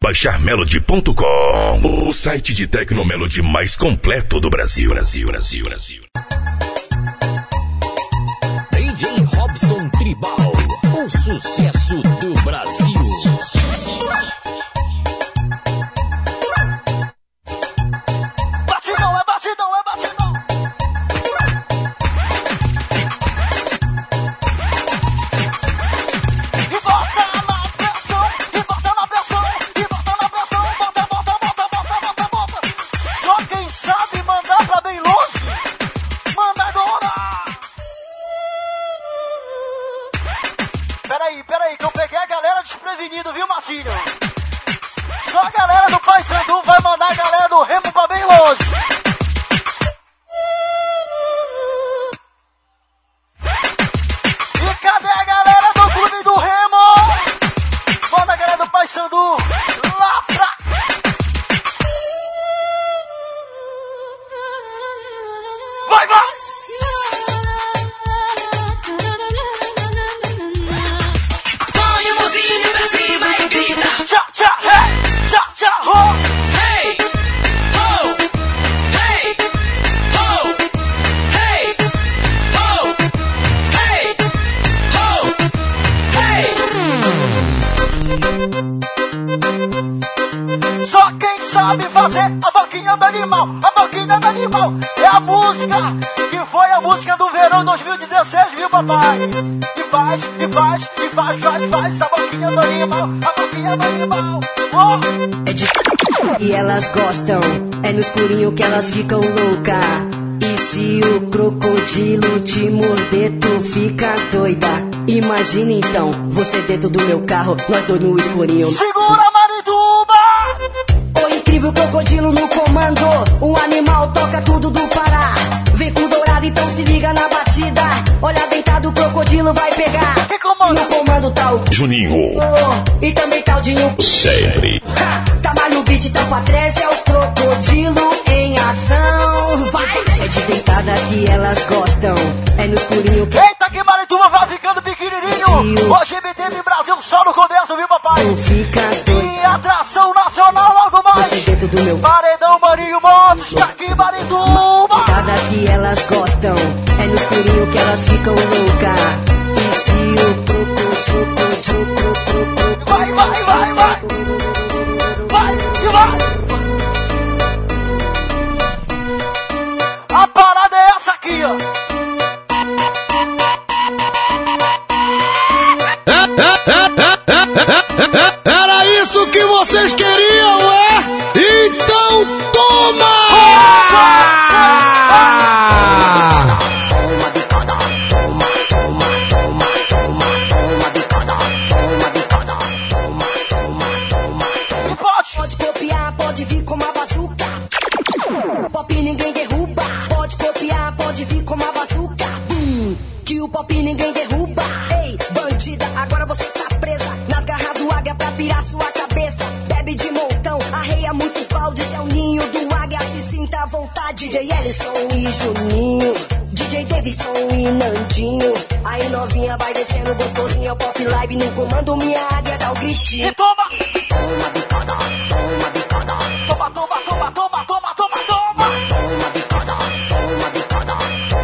baixar melody.com, o site de Tecnomelody mais completo do Brasil. DJ Robson Tribal, o sucesso do Brasil. Batidão, é batidão, é batidão. E bota na pressão, e bota na pressão, e bota na pressão, bota. Só quem sabe mandar pra bem longe, manda agora. Peraí, que eu peguei a galera desprevenido, viu, Marcinho? Só a galera do Paysandu vai mandar a galera do Remo pra bem longe. E cadê a galera do Clube do Remo? Manda a galera do Paysandu lá pra... Vai! Só quem sabe fazer a boquinha do animal, é a música que foi a música do verão 2016, viu, papai? E faz a boquinha do animal, oh. E elas gostam, é no escurinho que elas ficam louca. E se o crocodilo te morder, tu fica doida. Imagina então, você dentro do meu carro, nós dois no escurinho. Segura, Marituba! O incrível crocodilo no comando, o animal toca tudo do Pará. Vem com dourado, então se liga na batida. Olha deitado, o crocodilo vai pegar. Que comando? No comando tá o Juninho. E também tá o Dinho. Sempre. Tamalho beat, tampa 13, é o crocodilo em ação. Vai! É de deitada que elas gostam, é no escurinho que... Eita, que Marituba vai ficando pequenininho. Hoje MTV Brasil só no começo, viu, papai? Tu fica doido. E atração nacional logo mais. Você dentro do meu... Paredão, Marinho Motos, tá aqui, Marituba. Deitada que elas gostam, é no escurinho que elas ficam louca. E se o crocodilo... Vai! A parada é essa aqui, ó. Era isso que vocês queriam, é? Então toma! Pode copiar, pode vir com uma bazuca. Pop ninguém derruba. Pode copiar, pode vir com uma bazuca. Que o pop ninguém derruba. Ei, bandida, agora você tá presa nas garras do águia pra pirar sua cabeça. Bebe de montão, arreia muitos baldes. É o ninho do águia, se sinta à vontade. DJ Ellison e Juninho, DJ Davidson e Nandinho. Aí novinha vai descendo gostosinha, o pop live no comando. Minha águia dá o gritinho. E toma! Toma bicada, toma bicada. Toma! Toma bicada, toma bicada.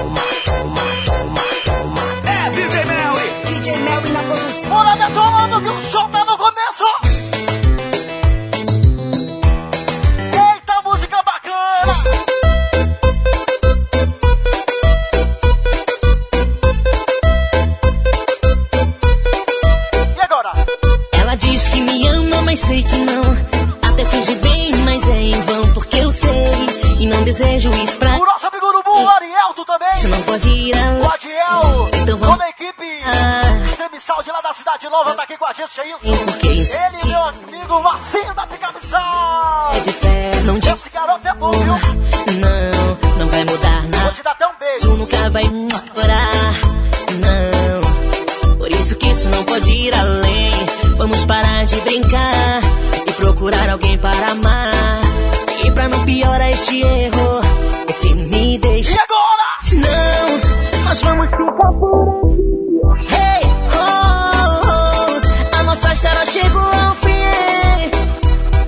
É DJ Melly na produção. Bora detonando que o som tá no começo. Eita, música bacana. E agora? Ela diz que me ama, mas sei que não. Até finge bem, mas é em vão. Porque eu sei e não desejo isso pra... O nosso amigo Urubu, Ariel, tu também. Isso não pode ir além. O Adiel, Então vamos... toda a equipe Extremissal de lá da Cidade Nova tá aqui com a gente, é isso? Porque isso Ele, meu amigo Marcinho da Picapição. é de fé, não de... Esse garoto é bom, viu? Não vai mudar Vou nada. te dar até um beijo. Isso nunca vai melhorar. Não, por isso que isso não pode ir além. Vamos parar de brincar e procurar alguém para amar. E pra não piorar este erro, esse me deixa. E agora? Não, nós vamos ficar por aqui. Hey, a nossa história chegou ao fim.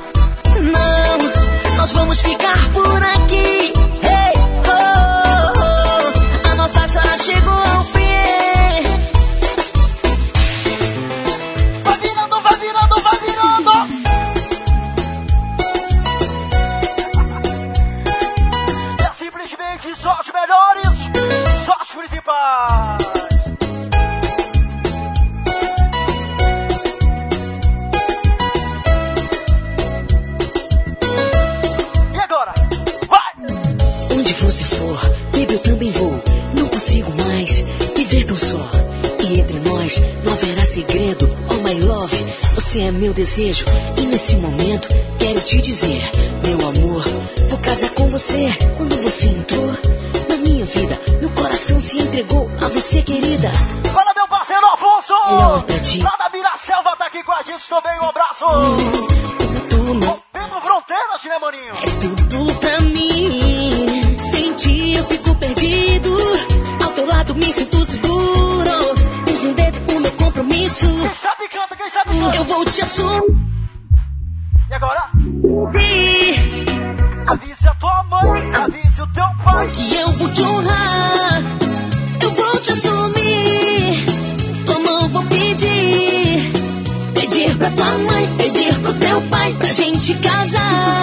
Você é meu desejo e nesse momento quero te dizer, meu amor, vou casar com você. Quando você entrou na minha vida, meu coração se entregou a você, querida. Fala, meu parceiro Afonso! Não, pra ti. Lá da Miraselva tá aqui com a gente também, um abraço! Pedro Fronteiras, né, maninho? És tudo pra mim. Sem ti eu fico perdido. Ao teu lado me sinto seguro. Desde um dedo o meu compromisso. Quem sabe canta, quem sabe canta. Eu vou te assumir. E agora? Avise a tua mãe, avise o teu pai. Que eu vou te honrar. Eu vou te assumir. Tua mão vou pedir. Pedir pra tua mãe, pedir pro teu pai, pra gente casar.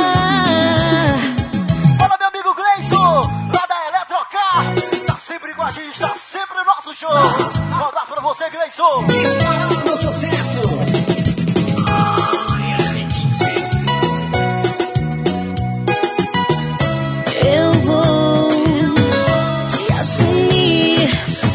Fala, meu amigo Gleison, lá da Eletrocar. Tá sempre com a gente, tá sempre no nosso show. Um abraço pra você, Gleison. No sucesso. Eu vou te assumir.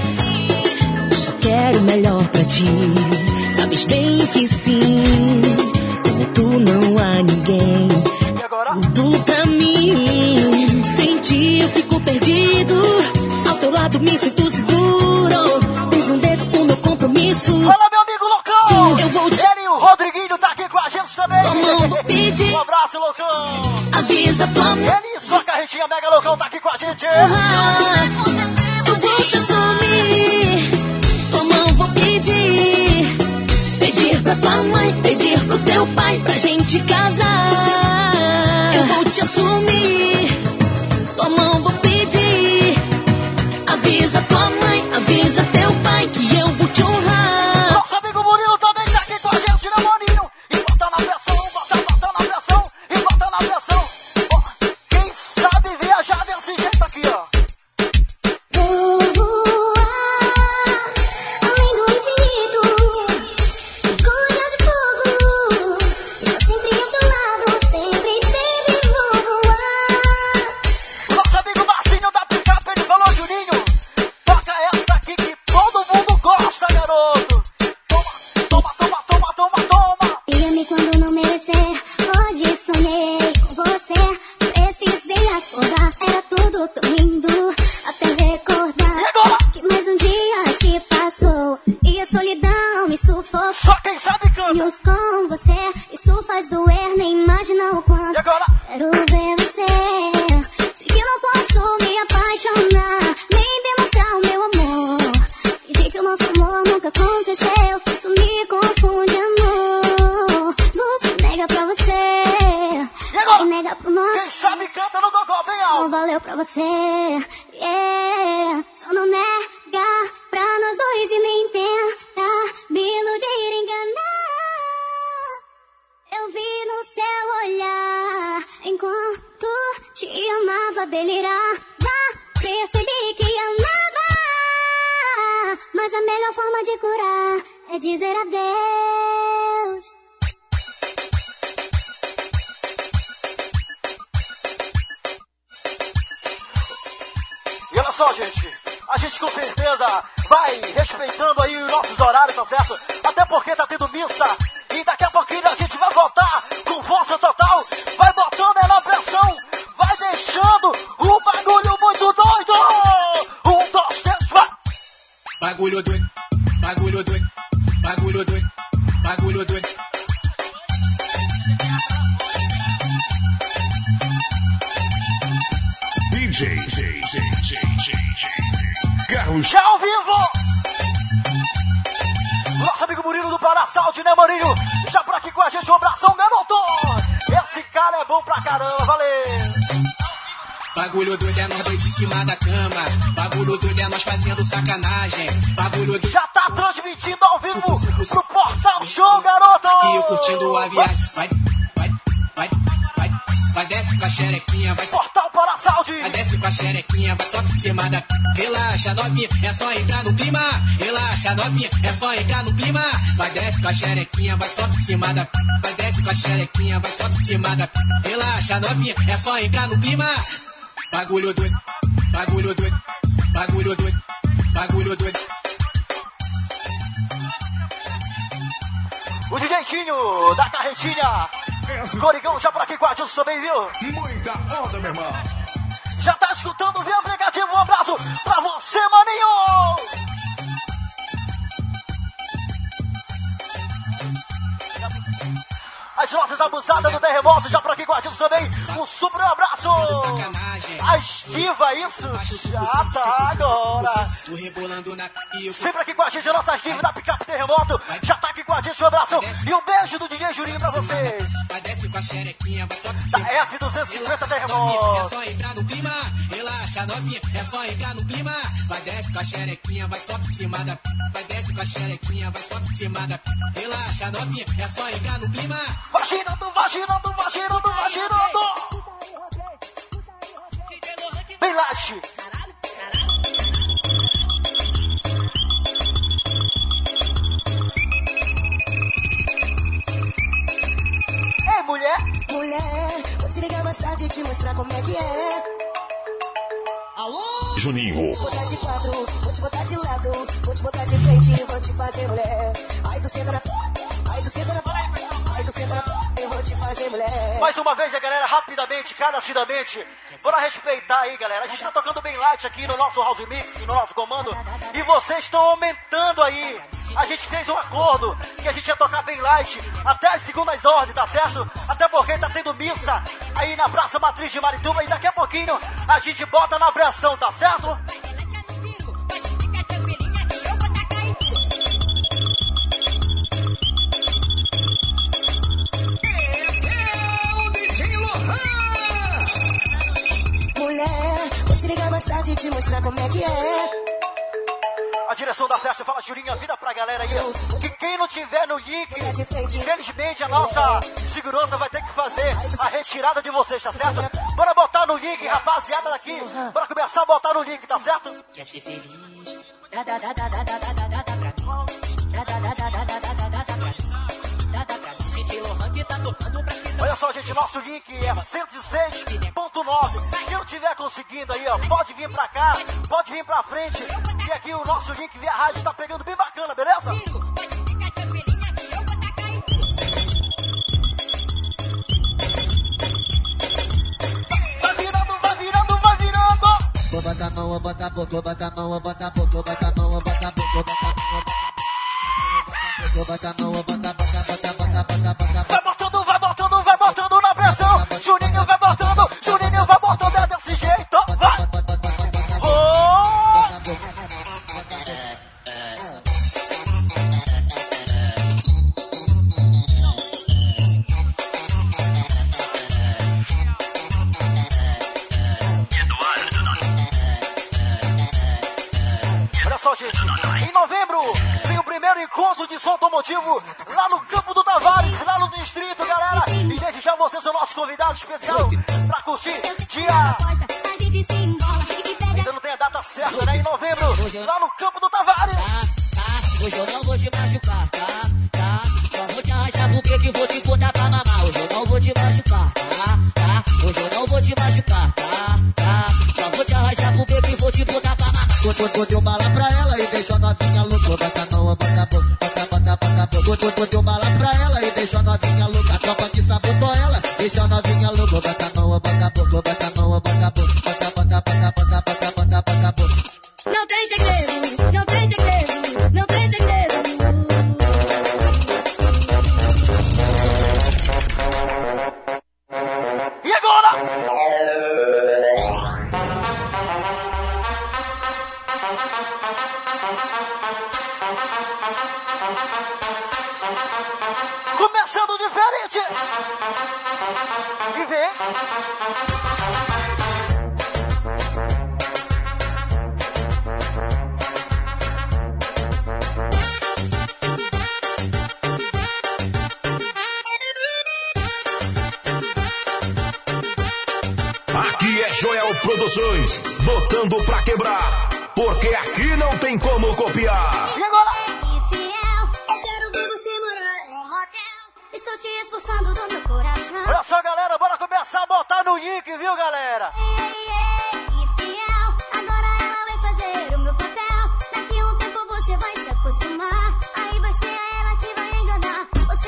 Só quero o melhor pra ti. Sabes bem que sim. Como tu não há ninguém. E agora? Tudo pra mim. Sem ti eu fico perdido. Ao teu lado me sinto seguro. Desde um dedo o meu compromisso. Fala, meu amigo Loucão. Sim, eu vou te... Ele e o Rodriguinho tá aqui com a gente também. Como vou pedir? Um abraço, Loucão. Avisa tua mãe. Ele e sua carretinha Mega Loucão tá aqui com a gente. Eu vou te assumir. Tua mão vou pedir. Pedir pra tua mãe, pedir pro teu pai, pra gente casar. Eu vou te assumir. Tua mão vou pedir. Avisa tua mãe, avisa teu pai, que eu vou te honrar. Nosso amigo Murilo também tá aqui com a gente, né, maninho? E bota na pressão, bota na pressão, e bota na pressão. Ó, quem sabe viajar desse jeito aqui, ó. Vou voar além do infinito, com olhos de fogo. Estou sempre ao teu lado, sempre teve vou voar. Nosso amigo Marcinho da Picape, ele falou, Juninho, toca essa aqui que todo mundo gosta, garoto. Toma, toma, toma, toma, toma, toma. Diga-me quando não merecer, hoje sonhei com você. Precisei acordar, era tudo tão lindo, até recordar E agora? que mais um dia se passou e a solidão me sufocou. Só quem sabe canta. Sonhos com você, isso faz doer, nem imagina o quanto. E agora? Quero ver você. Sei que não posso me apaixonar, nem demonstrar o meu amor. Fingir que o nosso amor nunca aconteceu, isso me confunde, amor. Você nega pra você, E agora? e nega pro nosso. Quem sabe canta no Dodó, bem Não alto. valeu pra você, yeah. Só não nega pra nós dois e nem tenta me iludir, enganar. Eu vi no seu olhar, enquanto te amava, delirava. Percebi que amava, mas a melhor forma de curar é dizer adeus. E olha só, gente, a gente com certeza vai respeitando aí os nossos horários, tá certo? Até porque tá tendo missa e daqui a pouquinho a gente vai voltar com força total, vai botando ela na pressão, vai deixando o bagulho muito doido! 1, 2, 3, vai! Bagulho doido, bagulho doido, bagulho doido, bagulho doido. DJ Carlos. Já ao vivo! Nosso amigo Murilo do Pará Saúde, né, Maninho? Já por aqui com a gente, um abração, garoto! Esse cara é bom pra caramba, valeu! Bagulho doido é nós dois em cima da cama. Bagulho doido é nós fazendo sacanagem. Bagulho doido Já tá transmitindo ao vivo pro Portal Show, garoto! e eu curtindo a viagem. Vai desce com a xerequinha, vai só. Portal Pará Saúde! Vai desce com a xerequinha, vai só em cima da. Relaxa, novinha, é só entrar no clima. Relaxa, novinha, é só entrar no clima. Vai desce com a xerequinha, vai só em cima da. Vai desce com a xerequinha, vai só em cima da. Relaxa, novinha, é só entrar no clima. Bagulho doido, bagulho doido, bagulho doido, bagulho doido. O DJ Tinho da Carretinha. Corigão já por aqui com a gente também, viu? Muita onda, meu irmão. Já tá escutando via aplicativo. Um abraço pra você, maninho. As nossas abusadas do terremoto já por aqui com a gente também. Um super abraço. As divas, isso já tá agora. Sempre aqui com a gente, as nossas divas da Picape Terremoto. Já tá aqui com a gente, um abraço. E um beijo do DJ Juninho pra vocês. Da F250 Terremoto. É só entrar no clima, relaxa novinha. É só entrar no clima. Vai desce com a xerequinha, vai só por cima da. Vai desce com a xerequinha, vai só por cima da. Relaxa novinha, é só entrar no clima. Vaginando. Bem laxe. Ei, mulher. Mulher, vou te ligar mais tarde e te mostrar como é que é. Alô? Juninho. Vou te botar de quatro, vou te botar de lado, vou te botar de frente, vou te fazer mulher. Aí tu senta na... Aí tu senta na... Aí tu senta na... Eu vou te fazer mulher. Mais uma vez, a galera, rapidamente, cadacidamente. Bora respeitar aí, galera. A gente tá tocando bem light aqui no nosso House Mix, no nosso comando. E vocês estão aumentando aí. A gente fez um acordo que a gente ia tocar bem light até as segundas ordens, tá certo? Até porque tá tendo missa aí na Praça Matriz de Marituba. E daqui a pouquinho a gente bota na abração, tá certo? Mulher, vou te ligar mais tarde e te mostrar como é que é. A direção da festa fala, Julinha, vida pra galera aí. Que quem não tiver no link, infelizmente a nossa segurança vai ter que fazer a retirada de vocês, tá certo? Bora botar no link, rapaziada daqui. Bora começar a botar no link, tá certo? Quer ser feliz? Olha só, gente, nosso link é 106.9. Quem não tiver conseguindo aí, ó, pode vir pra cá, pode vir pra frente. E aqui o nosso link via rádio tá pegando bem bacana, beleza? Vai virando. Vou botar a mão, vou botar a boca, vou botar a mão, vou botar a boca, vou botar a mão, vou botar a boca, vou botar a mão, vou botar a mão, vou botar a boca, Vai botando na pressão. Juninho vai botando é desse jeito. Vai. Olha só, gente, em novembro tem o primeiro encontro de som automotivo lá no Campo do Tavares, lá no distrito, galera. E desde já vocês são nossos convidados especial pra curtir dia. Ainda não tem a data certa, né? Em novembro, lá no Campo do Tavares. Hoje eu não vou te machucar, tá? Só vou te arrastar porque que vou te botar pra mamar. Hoje eu não vou te machucar, tá? Hoje eu não vou te machucar, tá? Só vou te arrastar porque que vou te botar pra mamar. Deu bala pra ela e deixou a novinha louca. Bota a mão, bota a boca, deu bala pra ela e deixou a novinha louca. A tropa que sabotou ela, deixou a novinha louca. Bota a mão, bota a boca, bota a mão, bota a boca, bota a boca. Não tem segredo, não tem segredo, não tem segredo. E agora? Começando diferente. E vem. Aqui é Joel Produções, botando pra quebrar, porque aqui não tem como copiar. E agora? Infiel, eu quero ver você morar em um hotel. Estou te expulsando do meu coração. Olha só, galera, bora começar a botar no link, viu, galera? Infiel, agora ela vai fazer o meu papel. Daqui a um tempo você vai se acostumar. Aí vai ser ela que vai enganar. Você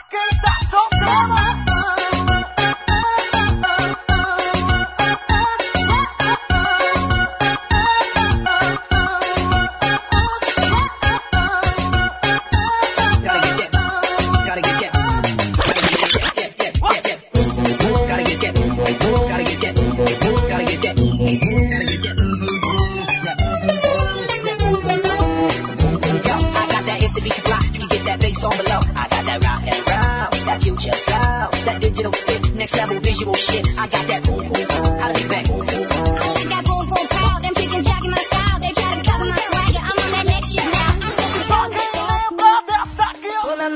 quem tá solteiro. Next level visual shit. I got that boom boom boom. How do we bang? I like that boom boom pow. Them chickens jacking my style. They try to cover my swagger. I'm on that next shit now. I'm so Tô na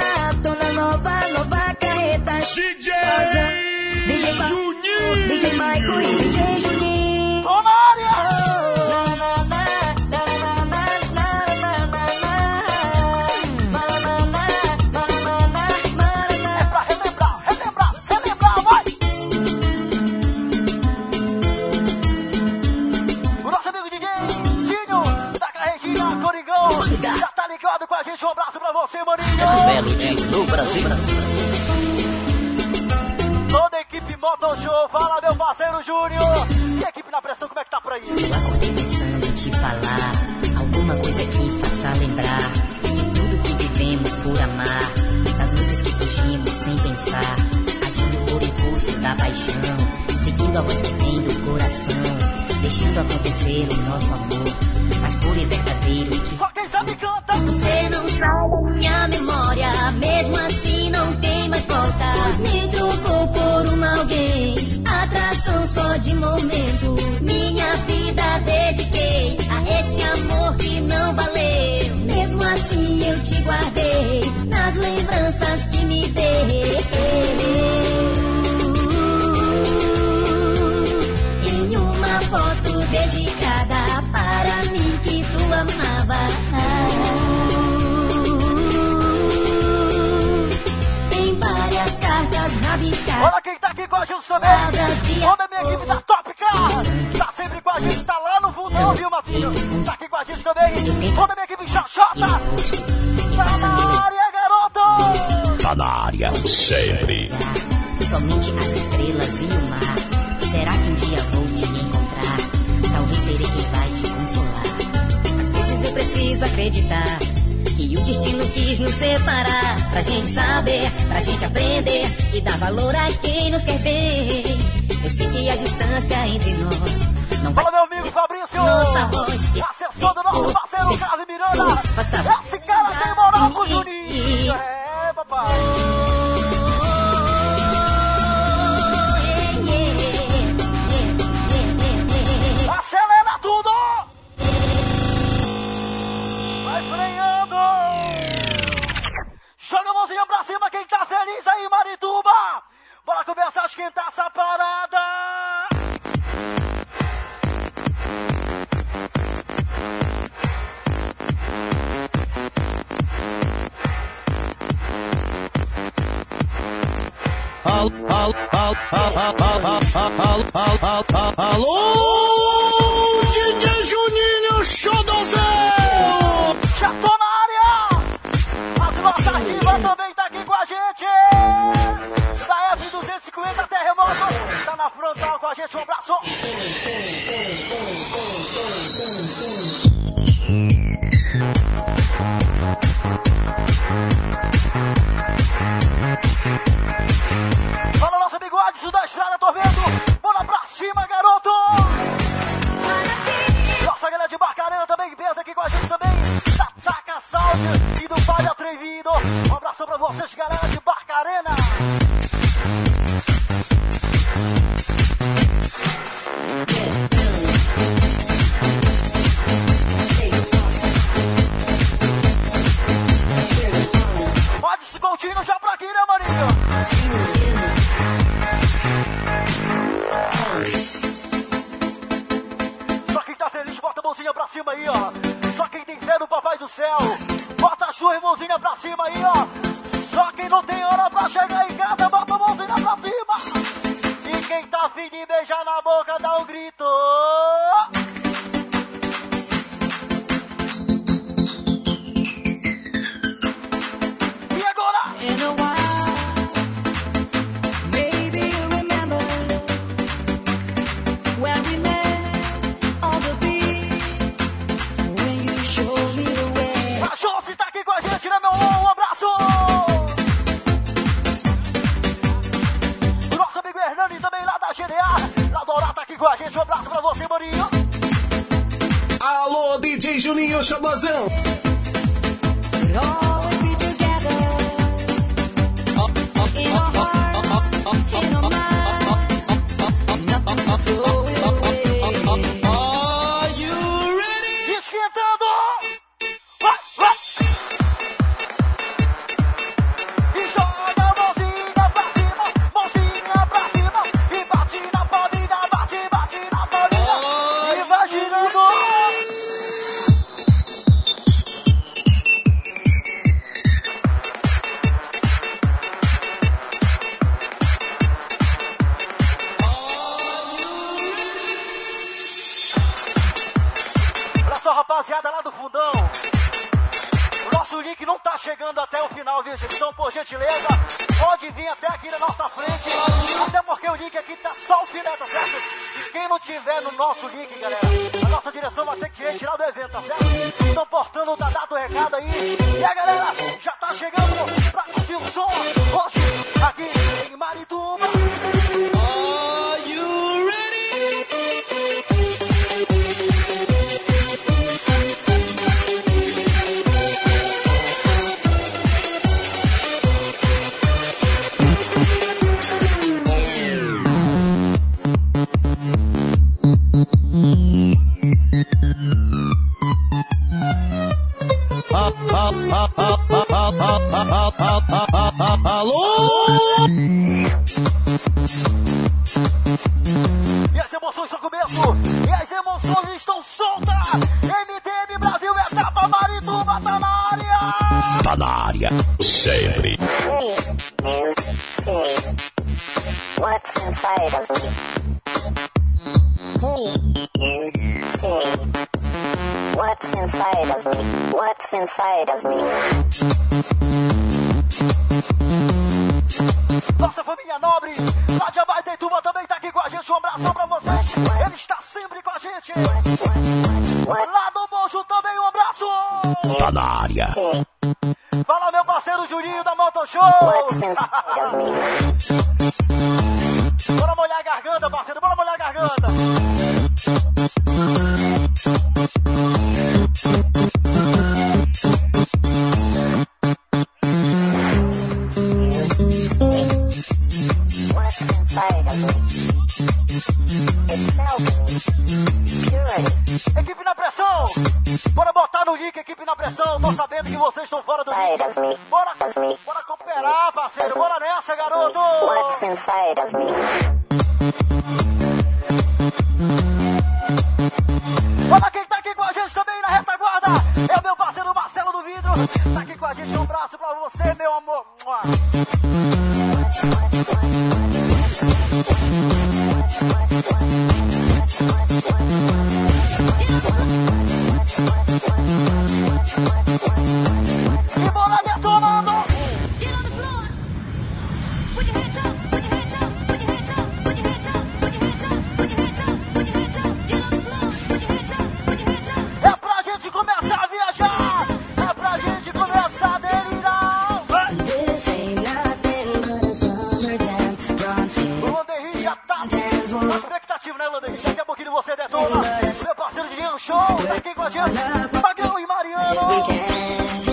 nova carreta. DJ Juninho, DJ Michael e DJ Juninho. Tô na área. Já tá ligado com a gente, um abraço pra você, maninho. Melody no Brasil. Toda a equipe Moto Show, fala meu parceiro Júnior. E a equipe na pressão, como é que tá por aí? Eu acordei pensando em te falar alguma coisa que faça lembrar de tudo que vivemos por amar, das noites que fugimos sem pensar, agindo por impulso da paixão, seguindo a voz que vem do coração, deixando acontecer o nosso amor, mas puro e verdadeiro. Só quem sabe canta. Você não sai da minha memória, mesmo assim não tem mais volta. Pois me trocou por alguém, atração só de momento. Minha vida dediquei a esse amor que não valeu. Mesmo assim eu te guardei nas lembranças que me deu. Em uma foto dedicada para mim que tu amava. Em várias cartas rabiscadas. Olha quem tá aqui com a gente também. Toda a minha equipe da Top Car tá sempre com a gente, tá lá no fundão, viu, Matinho? Tá aqui com a gente também. Toda a minha equipe Xoxota. Tá na área, garoto. Tá na área, sempre. Somente as estrelas e o mar. Será que um dia vou te encontrar? Talvez serei quem vai te consolar. Às vezes eu preciso acreditar que o destino quis nos separar, pra gente saber, pra gente aprender e dar valor a quem nos quer bem. Eu sei que a distância entre nós não vai. Fala, meu amigo Fabrício. Nossa voz que assessor do nosso parceiro Carlos Miranda. Esse cara tem moral com o Juninho. É, papai. Acelera tudo. Vai freando. Joga a mãozinha pra cima, quem tá feliz aí, Marituba. Bora começar a esquentar essa parada. Alô, DJ Juninho Xodozão! Já tô na área! A Silvata Chiva também tá aqui com a gente! Da F250 Terremoto, tá na frontal com a gente, um abraço! Fala, nosso amigo Adson da Estrada, tô vendo! Bora pra cima, garoto! Nossa galera de Barcarena também pensa aqui com a gente também, da Taca Sound e do Pai Atrevido. Um abraço pra vocês, galera de Barcarena. Pode se continuar já pra aqui, né, Marinho? Só quem tá feliz, bota a mãozinha pra cima aí, ó. Só quem tem fé no Papai do Céu, bota as suas mãozinhas pra cima aí, ó. Só quem não tem hora pra chegar em casa, bota a mãozinha pra cima. E quem tá afim de beijar na boca, dá um grito. E agora? DJ Juninho Xodozão. Rapaziada lá do fundão, o nosso link não tá chegando até o final, viu, gente? Então, por gentileza, pode vir até aqui na nossa frente, até porque o link aqui tá só o filé, tá certo? E quem não tiver no nosso link, galera, a nossa direção vai ter que retirar do evento, tá certo? Então, portanto, tá dado o recado aí. E a galera já tá chegando pra curtir o som hoje aqui em Marituba. Are you ready? Alô? E as emoções são começo, e as emoções estão soltas. MTM Brasil, etapa Marituba, tá na área. Tá na área, sempre. What's inside of me? What's inside of me? What's inside of me? Nossa família nobre, lá de Abaetetuba também tá aqui com a gente. Um abração pra vocês. Ele está sempre com a gente. Lá do Mojo também, um abraço. Tá na área. Fala, meu parceiro Juninho da Moto Show. Bora molhar a garganta, parceiro. Bora molhar a garganta. Equipe na pressão. Bora botar no link, equipe na pressão. Tô sabendo que vocês estão fora do link. Bora cooperar, parceiro. Bora nessa, garoto. What's inside of me? Olha quem tá aqui com a gente também na retaguarda. É o meu parceiro Marcelo do Vidro. Tá aqui com a gente. Um abraço pra você, meu amor. E bora detonando. É pra gente começar a viajar. É pra gente começar a delirar. O Landerri já tá na expectativa, né, Landerri? Daqui a pouquinho você detona. Meu parceiro de Jean Show tá aqui com a gente. Magão e Mariano.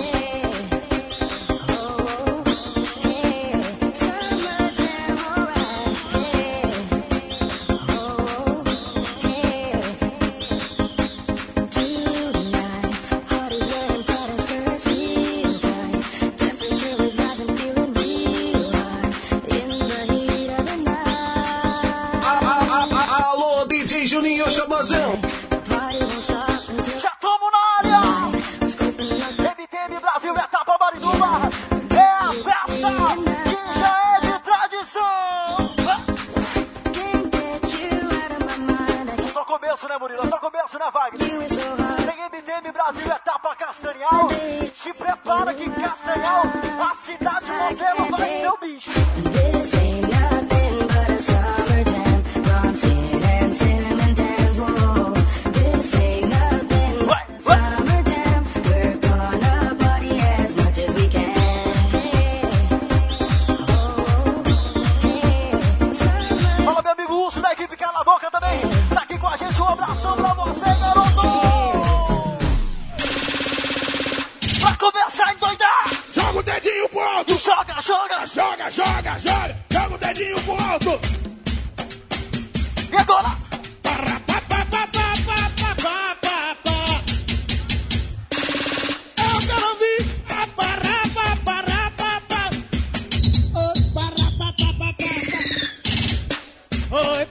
Juninho Xodozão. Já tamo na área. MTM Brasil, etapa Marituba. É a festa que já é de tradição. Só começo, né, Murilo? Só começo, né, Wagner? Tem MTM Brasil, etapa Castanhal. E te prepara que Castanhal, a cidade modelo, vai ser o bicho. Da equipe Cala a Boca também, tá aqui com a gente, um abração pra você, garoto! joga o dedinho pro alto. E agora? Eu quero ouvir. Oi,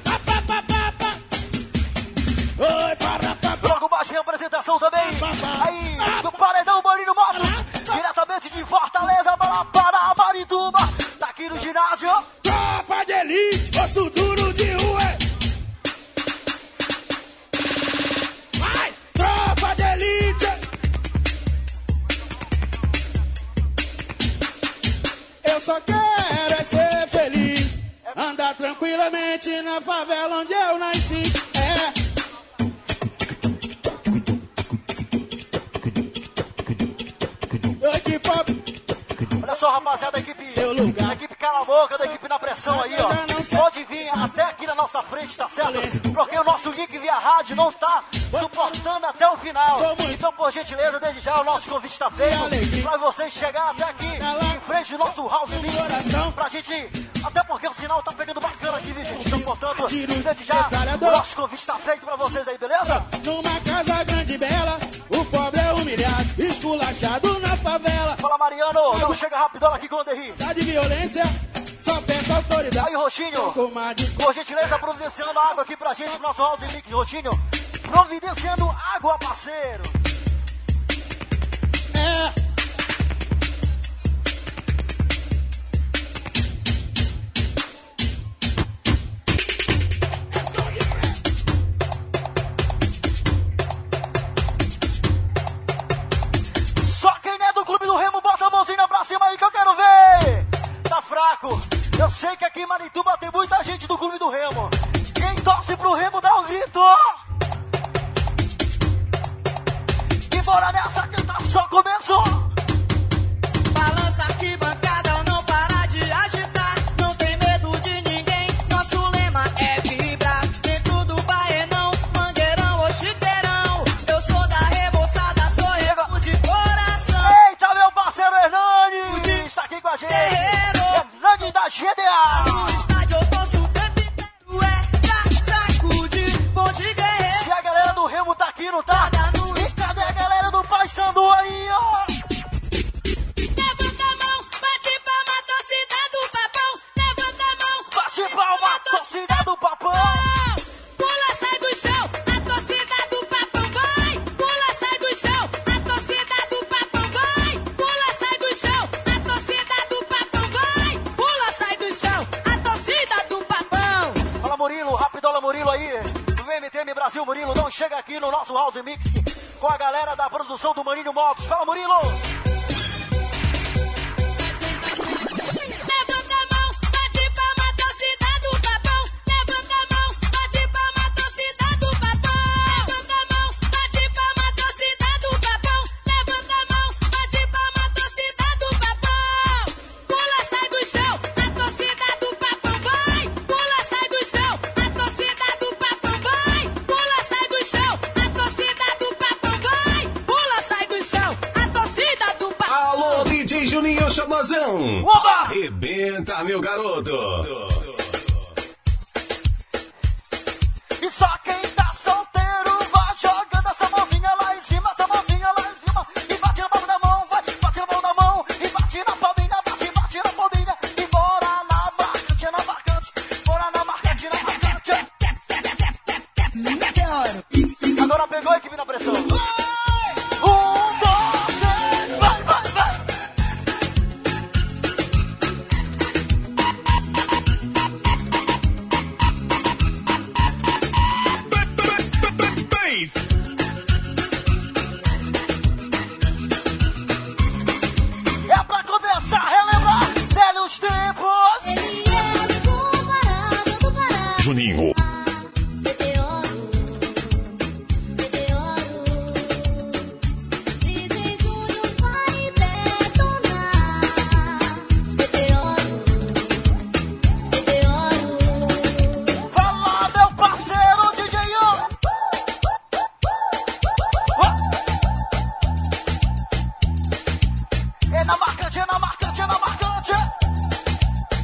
Logo baixinha apresentação também. Aí, do Paredão Marinho Motos. Diretamente de Fortaleza para Marituba. Daqui no ginásio. Tropa de elite, osso duro de rua. Vai, tropa de elite. Eu só quero é ser feliz. Andar tranquilamente na favela onde eu nasci. Olha só, rapaziada, da equipe Cala a Boca, da equipe Na Pressão aí, ó. Pode vir até aqui na nossa frente, tá certo? Porque o nosso link via rádio não tá suportando até o final. Então, por gentileza, desde já o nosso convite tá feito pra vocês chegarem até aqui, em frente do nosso House Mix, pra gente... Até porque o sinal tá pegando bacana aqui, viu, gente? Então, portanto, desde já, o nosso convite tá feito pra vocês aí, beleza? Numa casa grande e bela, o pobre é humilhado, esculachado na favela. Fala, Mariano, não chega rapidão aqui com o Anderri. Tá de violência, só peça autoridade. Aí, Roxinho, por gentileza, providenciando água aqui pra gente, pro nosso House Mix, Roxinho. Providenciando água, parceiro. Só quem é do Clube do Remo, bota a mãozinha pra cima aí que eu quero ver. Tá fraco. Eu sei que aqui em Marituba tem muita gente do Clube do Remo. Quem torce pro Remo dá um grito. E bora nessa, que tá só começou. Balança aqui, bancada, não para de agitar. Não tem medo de ninguém, nosso lema é vibrar. Dentro do Baenão, Mangueirão ou Chiqueirão. Eu sou da Rebolsada, sou remo de coração. Eita, meu parceiro Hernani, está aqui com a gente. Hernani da GDA. No estádio eu posso o tempo inteiro, pra sacudir, bom de guerreiro. Se a galera do Remo tá aqui, não tá? E cadê a galera do Paysandu aí, ó? Levanta a mão, bate palma, torcida do Papão. Levanta a mão, bate palma, torcida do Papão. Pula, sai do chão, a torcida do Papão vai. Pula, sai do chão, a torcida do Papão vai. Pula, sai do chão, a torcida do Papão vai. Pula, sai do chão, a torcida do Papão. Fala, Murilo, rapidola Murilo aí. Do MTM Brasil, Murilo, não chega aqui no nosso House Mix com a galera da produção do Marinho Motos. Fala, Murilo. Levanta a mão, bate palma, torcida do Papão. Levanta a mão, bate palma, torcida do Papão. Levanta a mão, bate palma, torcida do Papão. Levanta a mão, bate palma, torcida do Papão. Pula, sai do chão, a torcida do Papão vai. Pula, sai do chão, a torcida do Papão vai. Pula, sai do chão, a torcida do Papão vai. Pula, sai do chão, a torcida do Papão. Alô, DJ Juninho Chamazão. Oba! Arrebenta, meu garoto. E só quem tá solteiro vai jogando essa mãozinha lá em cima, essa mãozinha lá em cima. E bate na palma da mão, vai, bate na mão da mão. E bate na palminha, bate na palminha. E bora na marcante, bora na marcante, Agora pegou a equipe na pressão. 1, 2, 3, vai, vai, vai. É pra começar a relembrar velhos tempos. Ele é do Pará. Juninho. Dizem Júnior vai detonar. Meteoro. Fala, meu parceiro DJ Ian. É na marcante, é na marcante, é na marcante.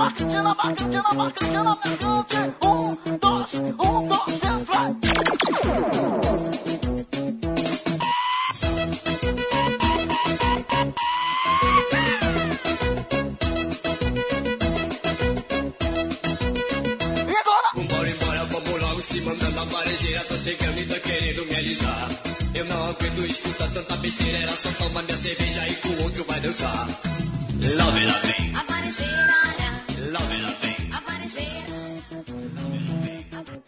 marcante, na marcante, na marcante, na marcante. 1, 2, 3, vai. E agora? Embora, vamos logo se mandando a parejeira. Tô chegando e tá querendo me alisar. Eu não aguento escutar tanta besteira. Era só tomar minha cerveja e com o outro vai dançar. Lá vem, lá vem. A parejeira. Lá vem, lá vem. A parejeira. Lá vem, lá vem.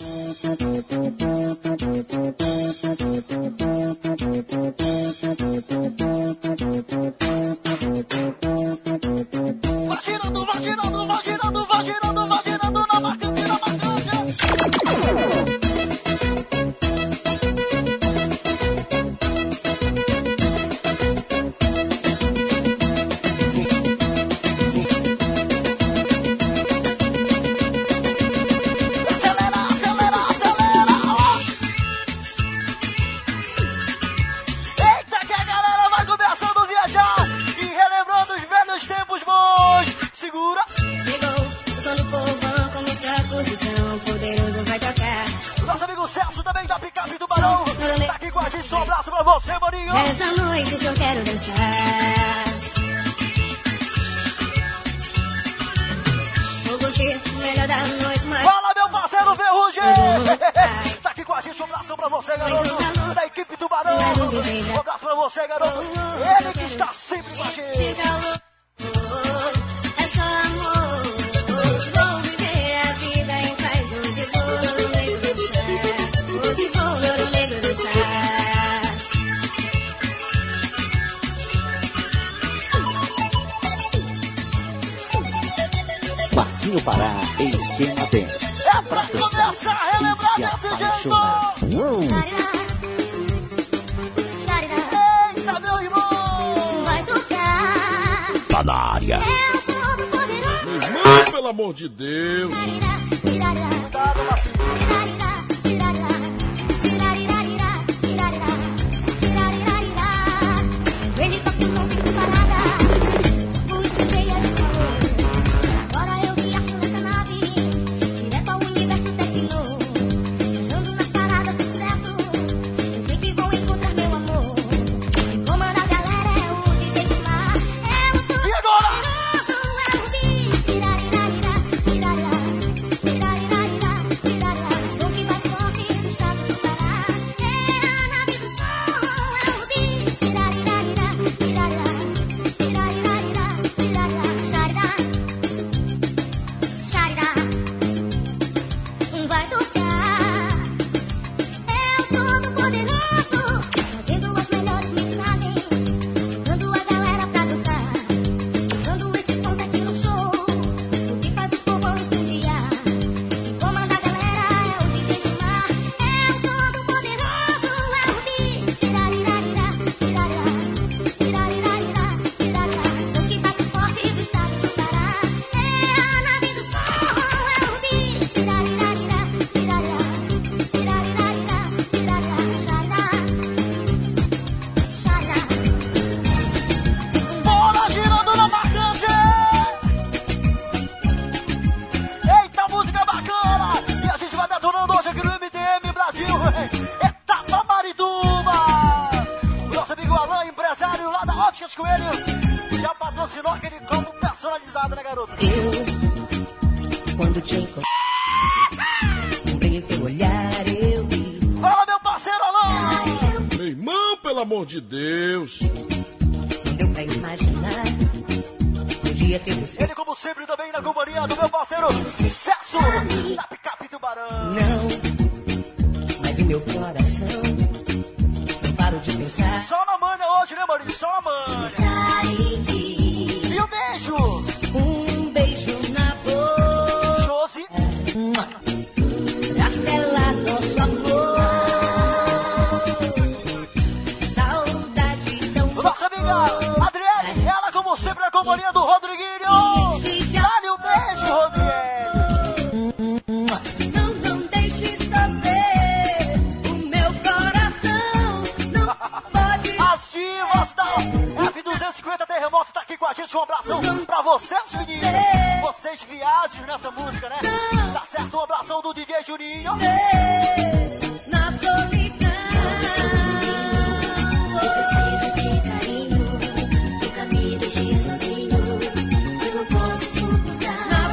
Vai girando, vai girando, vai girando, vai girando, vai girando na marcante, na marcante. Acelera, acelera, acelera. Eita, que a galera vai começando a viajar e relembrando os velhos tempos bons. Segura. Chegou, o som do povão, começou a posição, poderoso vai tocar. Nosso amigo Celso também da Picape do Barão. Tá aqui com a gente, um abraço pra você, maninho. Essa noite se eu quero dançar. Vou curtir o melhor da noite, mas... Fala, meu parceiro Ferrugem! Tá aqui com a gente, um abraço pra você, garoto. Da equipe do Barão. Um abraço pra você, garoto. Ele que está sempre com a gente. Chega louco, é só amor. Vou viver a vida em paz. Hoje vou no negro dançar. Hoje vou no negro dançar. Marquinho Pará, Esquema Dance. É pra começar a relembrar desse jeito. Eita, meu irmão. Vai tocar. Tá na área. É o todo poderoso. Meu irmão, pelo amor de Deus. Cuidado, Marcinho. Ele toca e não fica parada. O estrela de calor. Agora eu viajo nessa nave, direto ao universo tecno. Viajando nas paradas do sucesso, eu sei que vou encontrar meu amor. Quem comanda a galera é o DJ Dimar. É o todo E agora? poderoso, é o beat. Tirarirarira, tirarirá, tirarirarira, tirarirá. O som que vai forte do estado do Pará. É a nave do som, é o beat. Tirarirarira, tirarirá, tirarirarira, tirarirá. Sharirá, sharirá. Vai tocar. É o todo poderoso, trazendo as melhores mensagens, dando a galera pra dançar, dando esse som daqui no show, o que faz o povão incendiar. Quem comanda a galera é o DJ Dimar. É o todo poderoso, é o beat. Tirarirarira, tirarirá, tirarirarira, tirarirá. O que bate forte do estado do Pará. É a nave do som, é o beat. Tirarirarira, tirarirá, tirarirarira, tirarirá. Sharirá, sharirá. Bora girando na marcante. Eita, música bacana. E a gente vai detonando hoje aqui no MDM Brasil. Etapa Marituba. O nosso amigo Alain, empresário lá da Óticas Coelho, já patrocinou aquele combo personalizado, né, garoto? Quando te encontrei, um brilho em teu olhar eu vi. Fala, meu parceiro Alain. Meu irmão, pelo amor de Deus. Não deu pra imaginar. Podia ter você. Ele, como sempre, também na companhia do meu parceiro Celso, da Picape do Barão. Não, mas o meu coração não paro de pensar. Só na manha hoje, né, Marinho? Só na manha. Sai de E o beijo. Um beijo na boca Josi. pra selar nosso amor. Saudade tão Nossa amiga Adriele, ela, como sempre, na companhia do Rodriguinho. Dá-lhe um beijo, Rodriguinho. Não deixe sofrer o meu coração. Não pode. As divas da F250 Terremoto tá aqui com a gente. Um abração pra vocês, meninos. Vocês vocês viagens nessa música, né? Tá certo, um abração do DJ Juninho. Na solidão, eu preciso de carinho. Nunca me deixe sozinho, eu não posso suportar. Na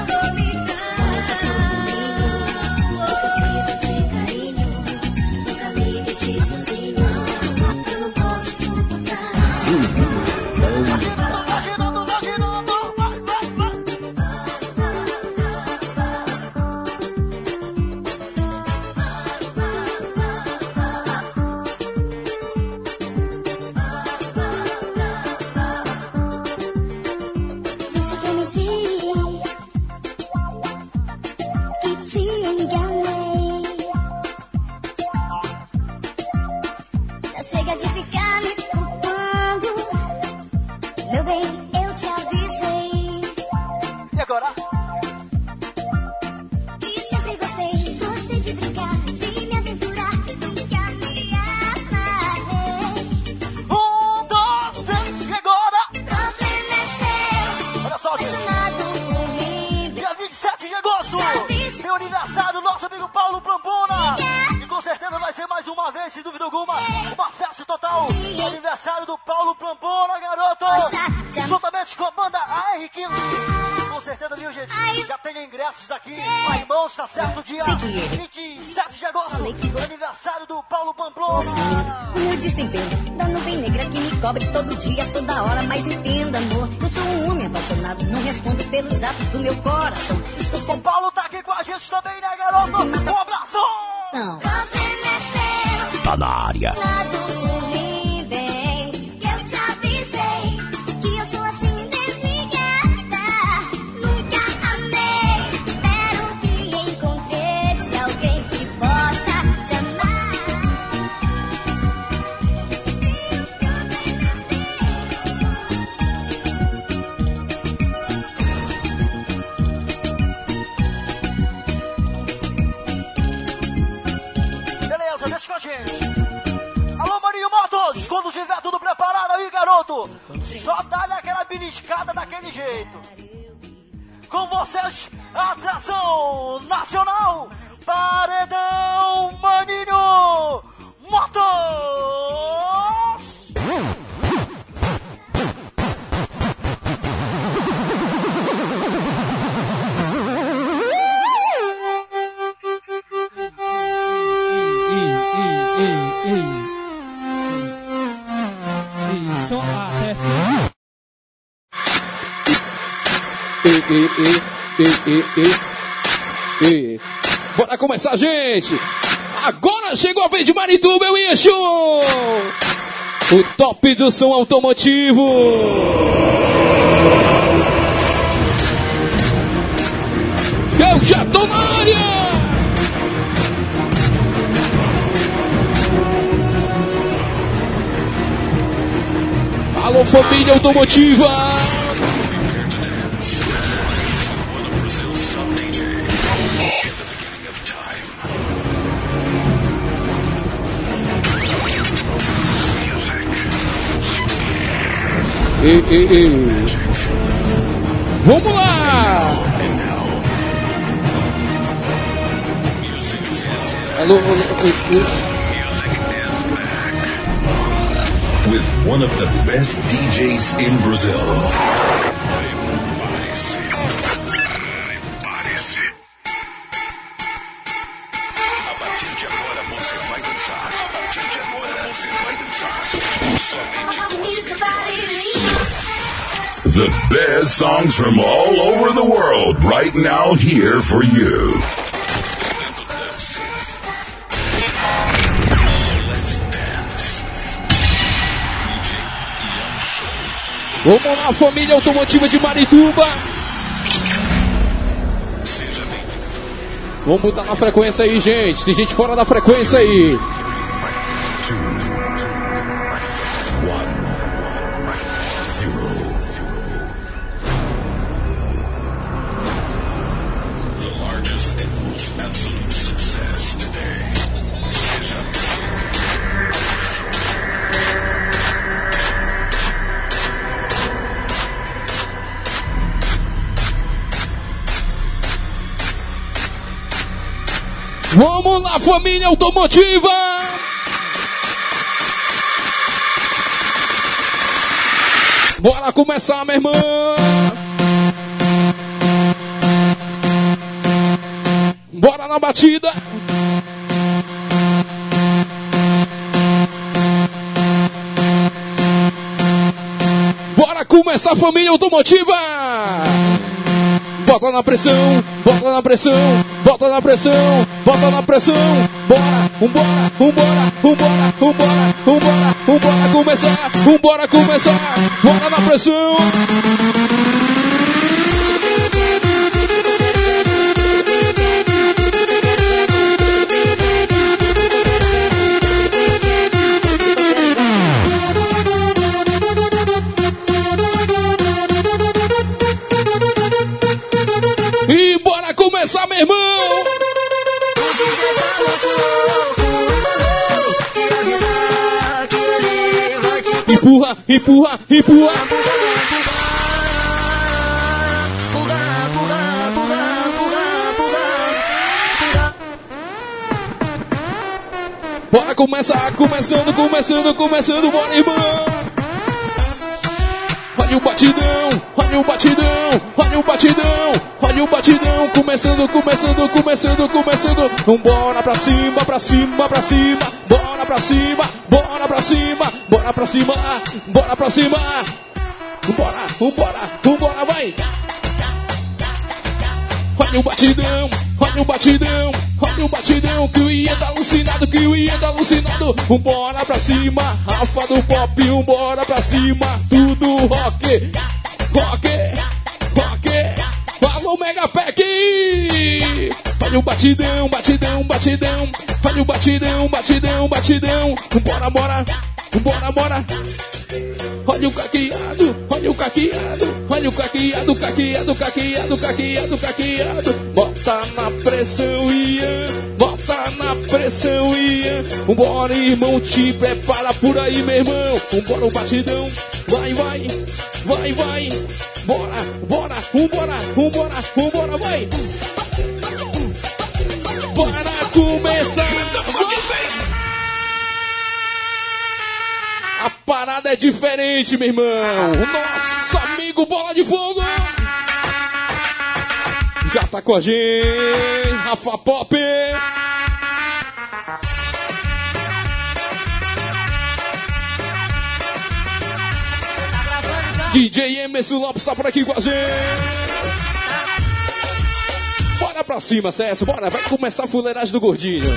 solidão, eu preciso de carinho. Nunca me deixe sozinho, eu não posso suportar. Disse que eu menti, que te enganei. Já chega de ficar me culpando. Meu bem, eu te avisei. E agora? E sempre gostei de brincar, de me aventurar. Nunca me amarrei. 1, 2, 3, e agora? O problema é seu, Olha só, gente. apaixonado por mim. Dia 27 de agosto, Já disse. meu aniversário, nosso amigo Paulo Plampona. E com certeza vai ser mais uma vez, sem dúvida alguma, uma festa total. Aniversário do Paulo Plampona, garoto. Juntamente com a banda AR15. Com certeza, viu, gente? Já tem ingressos aqui. Irmãos, tá certo, dia 27 de agosto. Aniversário do Paulo Plampona. O meu desempenho da nuvem negra que me cobre todo dia, toda hora. Mas entenda, amor, eu sou um homem apaixonado. Não respondo pelos atos do meu coração. Estou O sempre Paulo tá aqui com a gente também, né, garoto? Um abraço! O problema é seu, Tá na área. apaixonado por mim, bem. Eu te avisei que eu sou assim desligada. Nunca amei. Espero que encontre-se alguém que possa te amar. Beleza, deixa com a gente. Alô, Marinho Motos, quando estiver tudo preparado aí, garoto, só dá-lhe aquela beliscada daquele jeito. Com vocês, a atração nacional, Paredão Maninho Motos. Só até Bora começar, gente! Agora chegou a vez de Marituba, eu eixo! O top do som automotivo! Eu já tô na área! Alô, família automotiva! Vamos lá! Alô, With one of the best DJs in Brazil. A partir de agora você vai dançar. A partir de agora você vai dançar. The best songs from all over the world right now here for you. Vamos lá, família automotiva de Marituba. Vamos botar na frequência aí, gente. Tem gente fora da frequência aí. lá, família automotiva! Bora começar, meu irmão! Bora na batida! Bora começar, família automotiva! Bota na pressão, bota na pressão, bota na pressão, bota na pressão. Bora, vambora, vambora, vambora, vambora, vambora, vambora começar, vambora começar. Bora na pressão. E bora começar, meu irmão! Empurra, empurra, empurra! Bora começar, começando, bora, irmão! Olha o batidão, olha o batidão, olha o batidão, olha o batidão, começando. Bora pra cima, pra cima, pra cima, bora pra cima, bora pra cima, bora pra cima, bora pra cima. Vambora, vai. Olha o batidão, olha o batidão, olha o batidão, que o Ian tá alucinado, Vambora pra cima, Rafa do Pop, vambora pra cima, tudo rock. Alô, Mega Pack! Olha o batidão, olha o batidão. Bora. Olha o caqueado. Bota na pressão, Ian. Vambora, irmão, te prepara por aí, meu irmão. Vambora, o batidão. Vai. Bora, vai. Bora começar. A parada é diferente, meu irmão. O nosso amigo Bola de Fogo já tá com a gente. Rafa Pop. DJ Emerson Lopes tá por aqui com a gente. Bora pra cima, César. Bora, vai começar a fuleiragem do gordinho.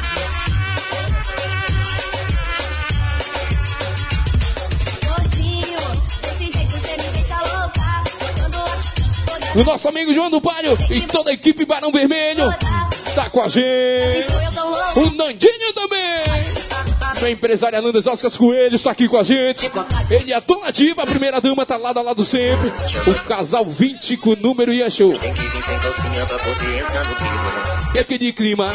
O nosso amigo João do Palio e toda a equipe Barão Vermelho tá com a gente. O Nandinho também. A empresária Landas Oscars Coelho está aqui com a gente. Ele é a Dona Diva, a primeira dama, tá lado a lado sempre. O casal 20 com o número e a show. E aquele clima,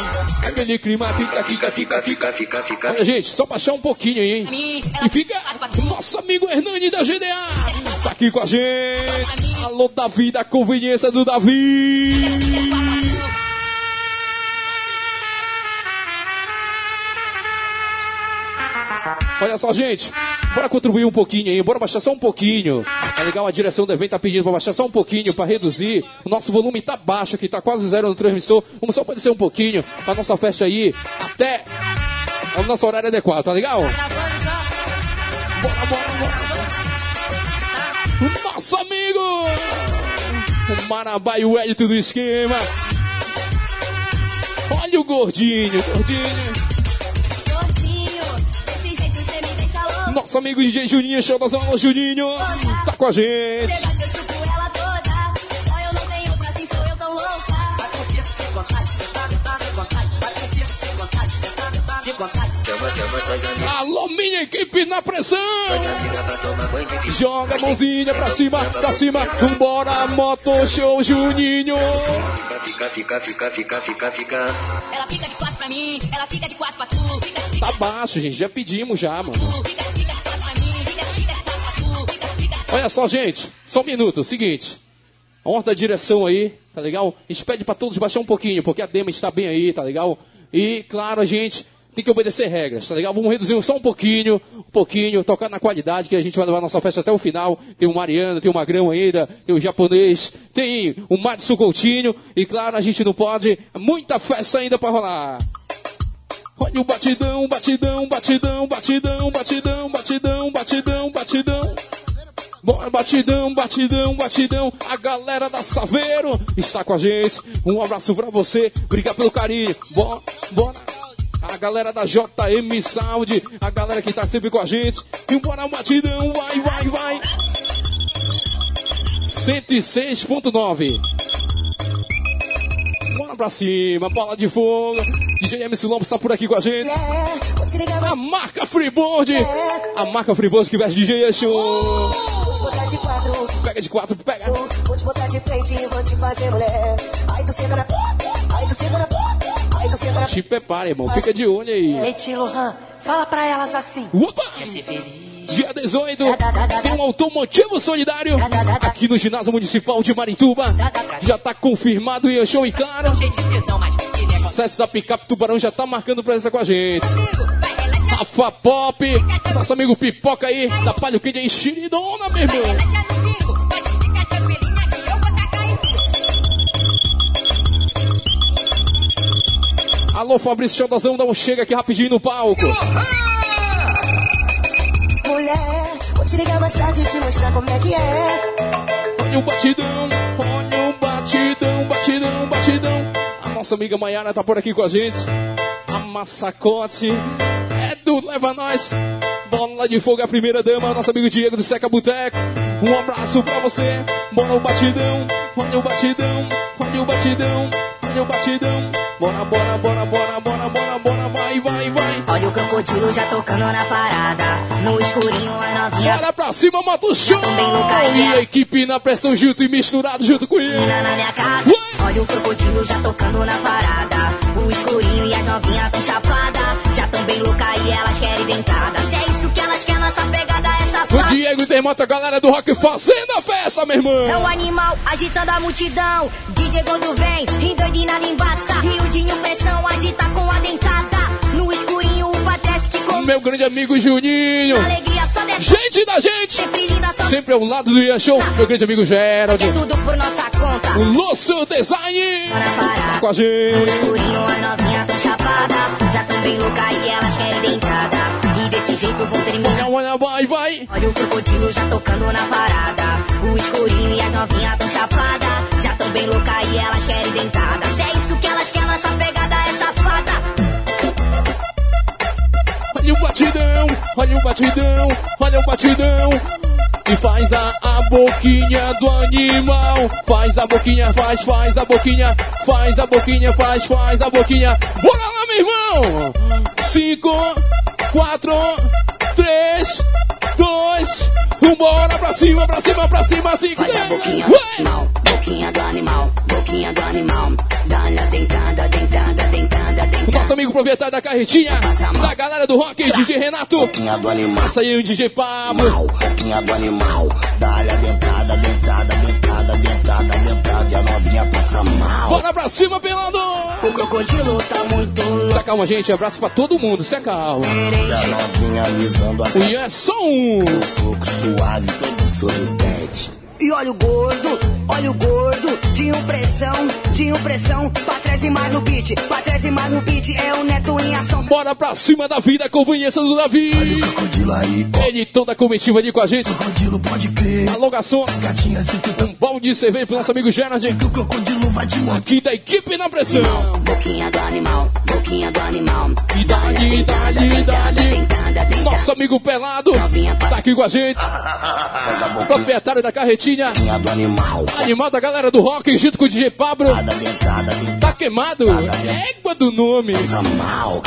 fica. Olha, gente, só baixar um pouquinho aí, hein? E fica o nosso amigo Hernani da GDA. Tá aqui com a gente. Alô, Davi, da conveniência do Davi. Olha só, gente, bora contribuir um pouquinho aí, bora baixar só um pouquinho. Tá legal? A direção do evento tá pedindo pra baixar só um pouquinho, pra reduzir. O nosso volume tá baixo aqui, tá quase zero no transmissor. Vamos só aparecer um pouquinho pra nossa festa aí, até o nosso horário adequado, tá legal? Bora. O nosso amigo, o Marabá e o Edito do esquema. Olha o gordinho. Nosso amigo DJ Juninho, show das aulas, Juninho, tá com a gente. Alô, minha equipe na pressão. Joga a mãozinha pra cima. Vambora, moto show, Juninho. Fica. Ela fica de 4 pra mim, ela fica de 4 pra tu. Tá baixo, gente, já pedimos já, mano. Olha só, gente, só um minuto, seguinte. A ordem da direção aí, tá legal? A gente pede pra todos baixar um pouquinho, porque a demo está bem aí, tá legal? E, claro, a gente tem que obedecer regras, tá legal? Vamos reduzir só um pouquinho, tocar na qualidade, que a gente vai levar nossa festa até o final. Tem o Mariano, tem o Magrão ainda, tem o japonês, tem o Madison Coutinho. E, claro, a gente não pode... Muita festa ainda pra rolar. Olha o batidão, batidão, batidão, batidão, batidão, batidão, batidão, batidão. Bora, batidão, batidão, batidão. A galera da Saveiro está com a gente. Um abraço pra você. Obrigado pelo carinho. Bora, bora. A galera da JM Sound. A galera que tá sempre com a gente. E bora, batidão. Vai, vai, vai. 106.9. Bora pra cima. Bola de fogo. DJ MC Lombo está por aqui com a gente. A marca Freeboard. A marca Freeboard que veste DJ Show. Pega de quatro, pega. Vou te botar de frente e vou te fazer mulher. Aí tu senta na... Aí tu senta na... Aí tu senta na... Te prepara, irmão. Fica de olho aí. Ei, Tio Lohan, fala pra elas assim. Opa! Dia 18, tem um automotivo solidário aqui no Ginásio Municipal de Marituba. Já tá confirmado o show e claro, Sucesso da Picape Tubarão já tá marcando presença com a gente. Rafa Pop, nosso amigo Pipoca aí, da Palio Kid aí, Xiridona, meu irmão. Alô, Fabrício Chodozão, dá um chega aqui rapidinho no palco. Mulher, vou te ligar mais tarde e te mostrar como é que é. Olha o batidão, olha o batidão, batidão, batidão. A nossa amiga Maiara tá por aqui com a gente. A Massacote é do Leva Nós. Bola de fogo, a primeira dama, nosso amigo Diego do Seca Boteco. Um abraço pra você. Bora o batidão, olha o batidão, olha o batidão, olha o batidão. Bora, bora, bora, bora, bora, bora, bora, vai, vai, vai. Olha o crocodilo já tocando na parada. No escurinho a novinha. Bora pra cima, mata o show. E a equipe na pressão junto e misturado junto com ele. Na minha casa. Olha o crocodilo já tocando na parada. O escurinho e as novinhas tão chapada. Já tão bem louca e elas querem dentada. Se é isso que elas querem, nossa pegada é essa. O Diego tem a galera do rock fazendo a festa, meu irmão. É o animal agitando a multidão. DJ quando vem, endoidina na embaça. Riudinho pressão, agita com a dentada. No escurinho o Patrick que come. Meu grande amigo Juninho. Alegria só gente da gente. Sempre ao lado do Ian Show. Meu grande amigo Gerald. É tudo por nossa conta. O Lúcio Design. Tá com a gente. No escurinho as novinhas tão chapada. Já tão bem louca e elas querem dentada. E desse jeito vão terminar. Olha, vai, vai. Olha o crocodilo já tocando na parada. O escurinho e as novinhas tão chapada. Já tão bem louca e elas querem dentada. Se é isso que elas querem, nossa pegada é safada. Olha o batidão, olha o batidão, olha o batidão. E faz a boquinha do animal. Faz a boquinha, faz a boquinha. Faz a boquinha, faz a boquinha. Bora lá, meu irmão. 5, 4, 3, 2, 1, bora pra cima, pra cima, pra cima, 5, 10. Faz a boquinha do animal, boquinha do animal, boquinha do animal. Dá-lhe a dentada, dentada, dentada, dentada. Nosso amigo proprietário da carretinha, da galera do rock, DJ Renato. Boquinha do animal. Essa aí é o DJ Pablo. Boquinha do animal. Dá-lhe a dentada, dentada, dentada, dentada, dentada. E a novinha passa mal. Bora pra cima, pelado. O crocodilo tá muito louco. Tá calma, gente. Abraço pra todo mundo. Se acalma. E a novinha alisando a cara. E é só um. pouco suave, todo sorridente. E olha o gordo, de impressão, pra trás e mais no beat, é o Neto em ação. Bora pra cima da vida, conveniência do Davi. Olha o crocodilo aí, ele toda a comitiva ali com a gente. Crocodilo pode crer. Alô, garçom. Gatinha, se tu um balde de cerveja pro nosso amigo Gerard. Que o crocodilo vai de moto. Aqui da equipe na pressão. Boquinha do animal, boquinha do animal. E dali, dali, dali. Nosso amigo Pelado tá aqui com a gente. Proprietário da carretinha. Do animal. Animal da galera do rock, junto com o DJ Pablo. Tá queimado. Égua do nome. Mal.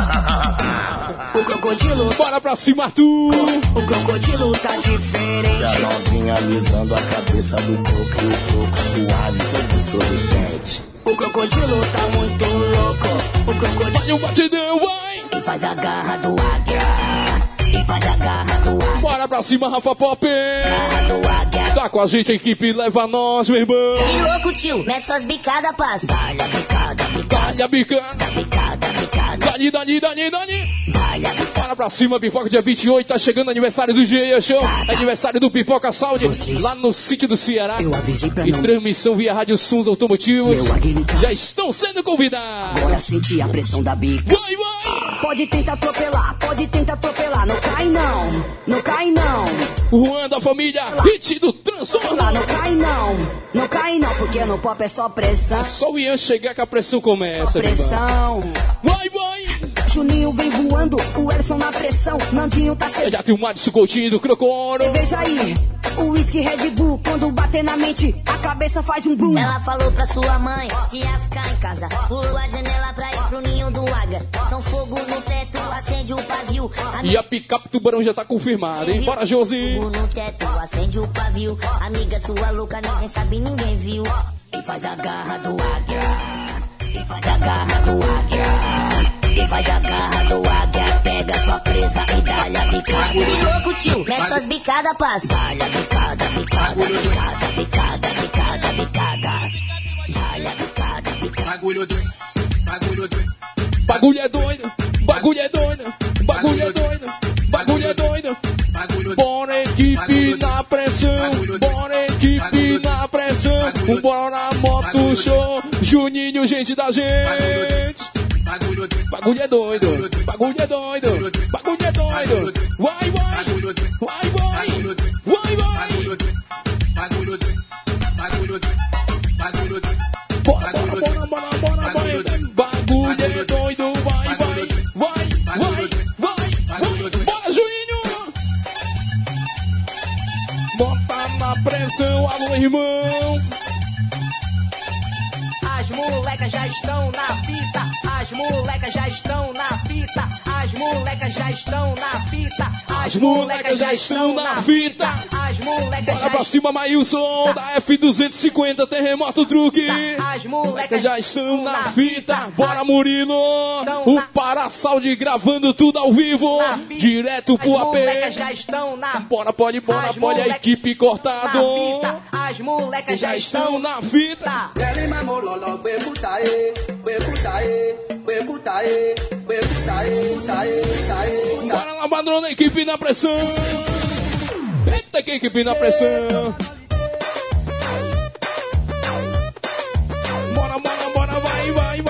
O crocodilo. Bora pra cima, Arthur. O crocodilo tá diferente. E a novinha alisando a cabeça do coco. E o coco suave, todo sorridente. O crocodilo tá muito louco. O crocodilo. Vai o batidão, vai. E faz a garra do águia. E faz a garra do águia. Bora pra cima, Rafa Pop. Garra do águia. Tá com a gente a equipe, leva nós, meu irmão. Que louco, tio. Mete suas bicadas, passa. Dá-lhe a bicada, Dá-lhe a bicada. Bicada, bicada. Dani. Bora pra cima, Pipoca, dia 28, tá chegando o aniversário do G Show, aniversário do Pipoca Saúde, lá no sítio do Ceará. E transmissão via Rádio Sons Automotivos. Já estão sendo convidados. Agora senti a pressão da bica. Vai! Pode tentar atropelar, não cai não. O Juan da família, hit do transtorno. Não cai não, porque no pop é só pressão. É só o Ian chegar que a pressão começa. Só pressão. Vai! Juninho vem voando, o Edson na pressão, Nandinho tá chegando. Já tem o Madison Coutinho do Crocoro. Veja aí, o whisky Red Bull, quando bater na mente, a cabeça faz um boom. Ela falou pra sua mãe que ia ficar em casa, pulou a janela pra ir pro ninho do águia. Então fogo no teto, acende o pavio. E a picape tubarão já tá confirmada, hein? Bora, Josi! Fogo no teto, acende o pavio. Amiga sua louca, ninguém sabe, ninguém viu. E faz a garra do águia, e faz a garra do águia. E faz a garra do águia, pega sua presa e dá-lhe a bicada. Bagulho louco, tio, nessas bicadas passa. Dá-lhe a bicada. Dá-lhe a bicada. Bagulho doido. Bagulho é doido. Bora equipe na pressão. Bora moto show. Juninho, gente da gente. Bagulho é doido. Vai. Bora. Bagulho é doido. Vai. Bora, Juninho. Bota na pressão, alô, irmão. As molecas já estão na fita. As molecas já estão na fita. As molecas já estão na fita. As molecas já estão na fita. As molecas bora pra cima, Maílson, da F250 Terremoto Truque. As molecas já estão na fita. Bora, Murilo. O Parasaúde gravando tudo ao vivo. Direto pro AP. As molecas já estão na fita. Bora, pode. A equipe cortado. As molecas já estão na fita. Bora lá, padrão, equipe na pressão. Eita, que equipe na pressão. Bora, vai.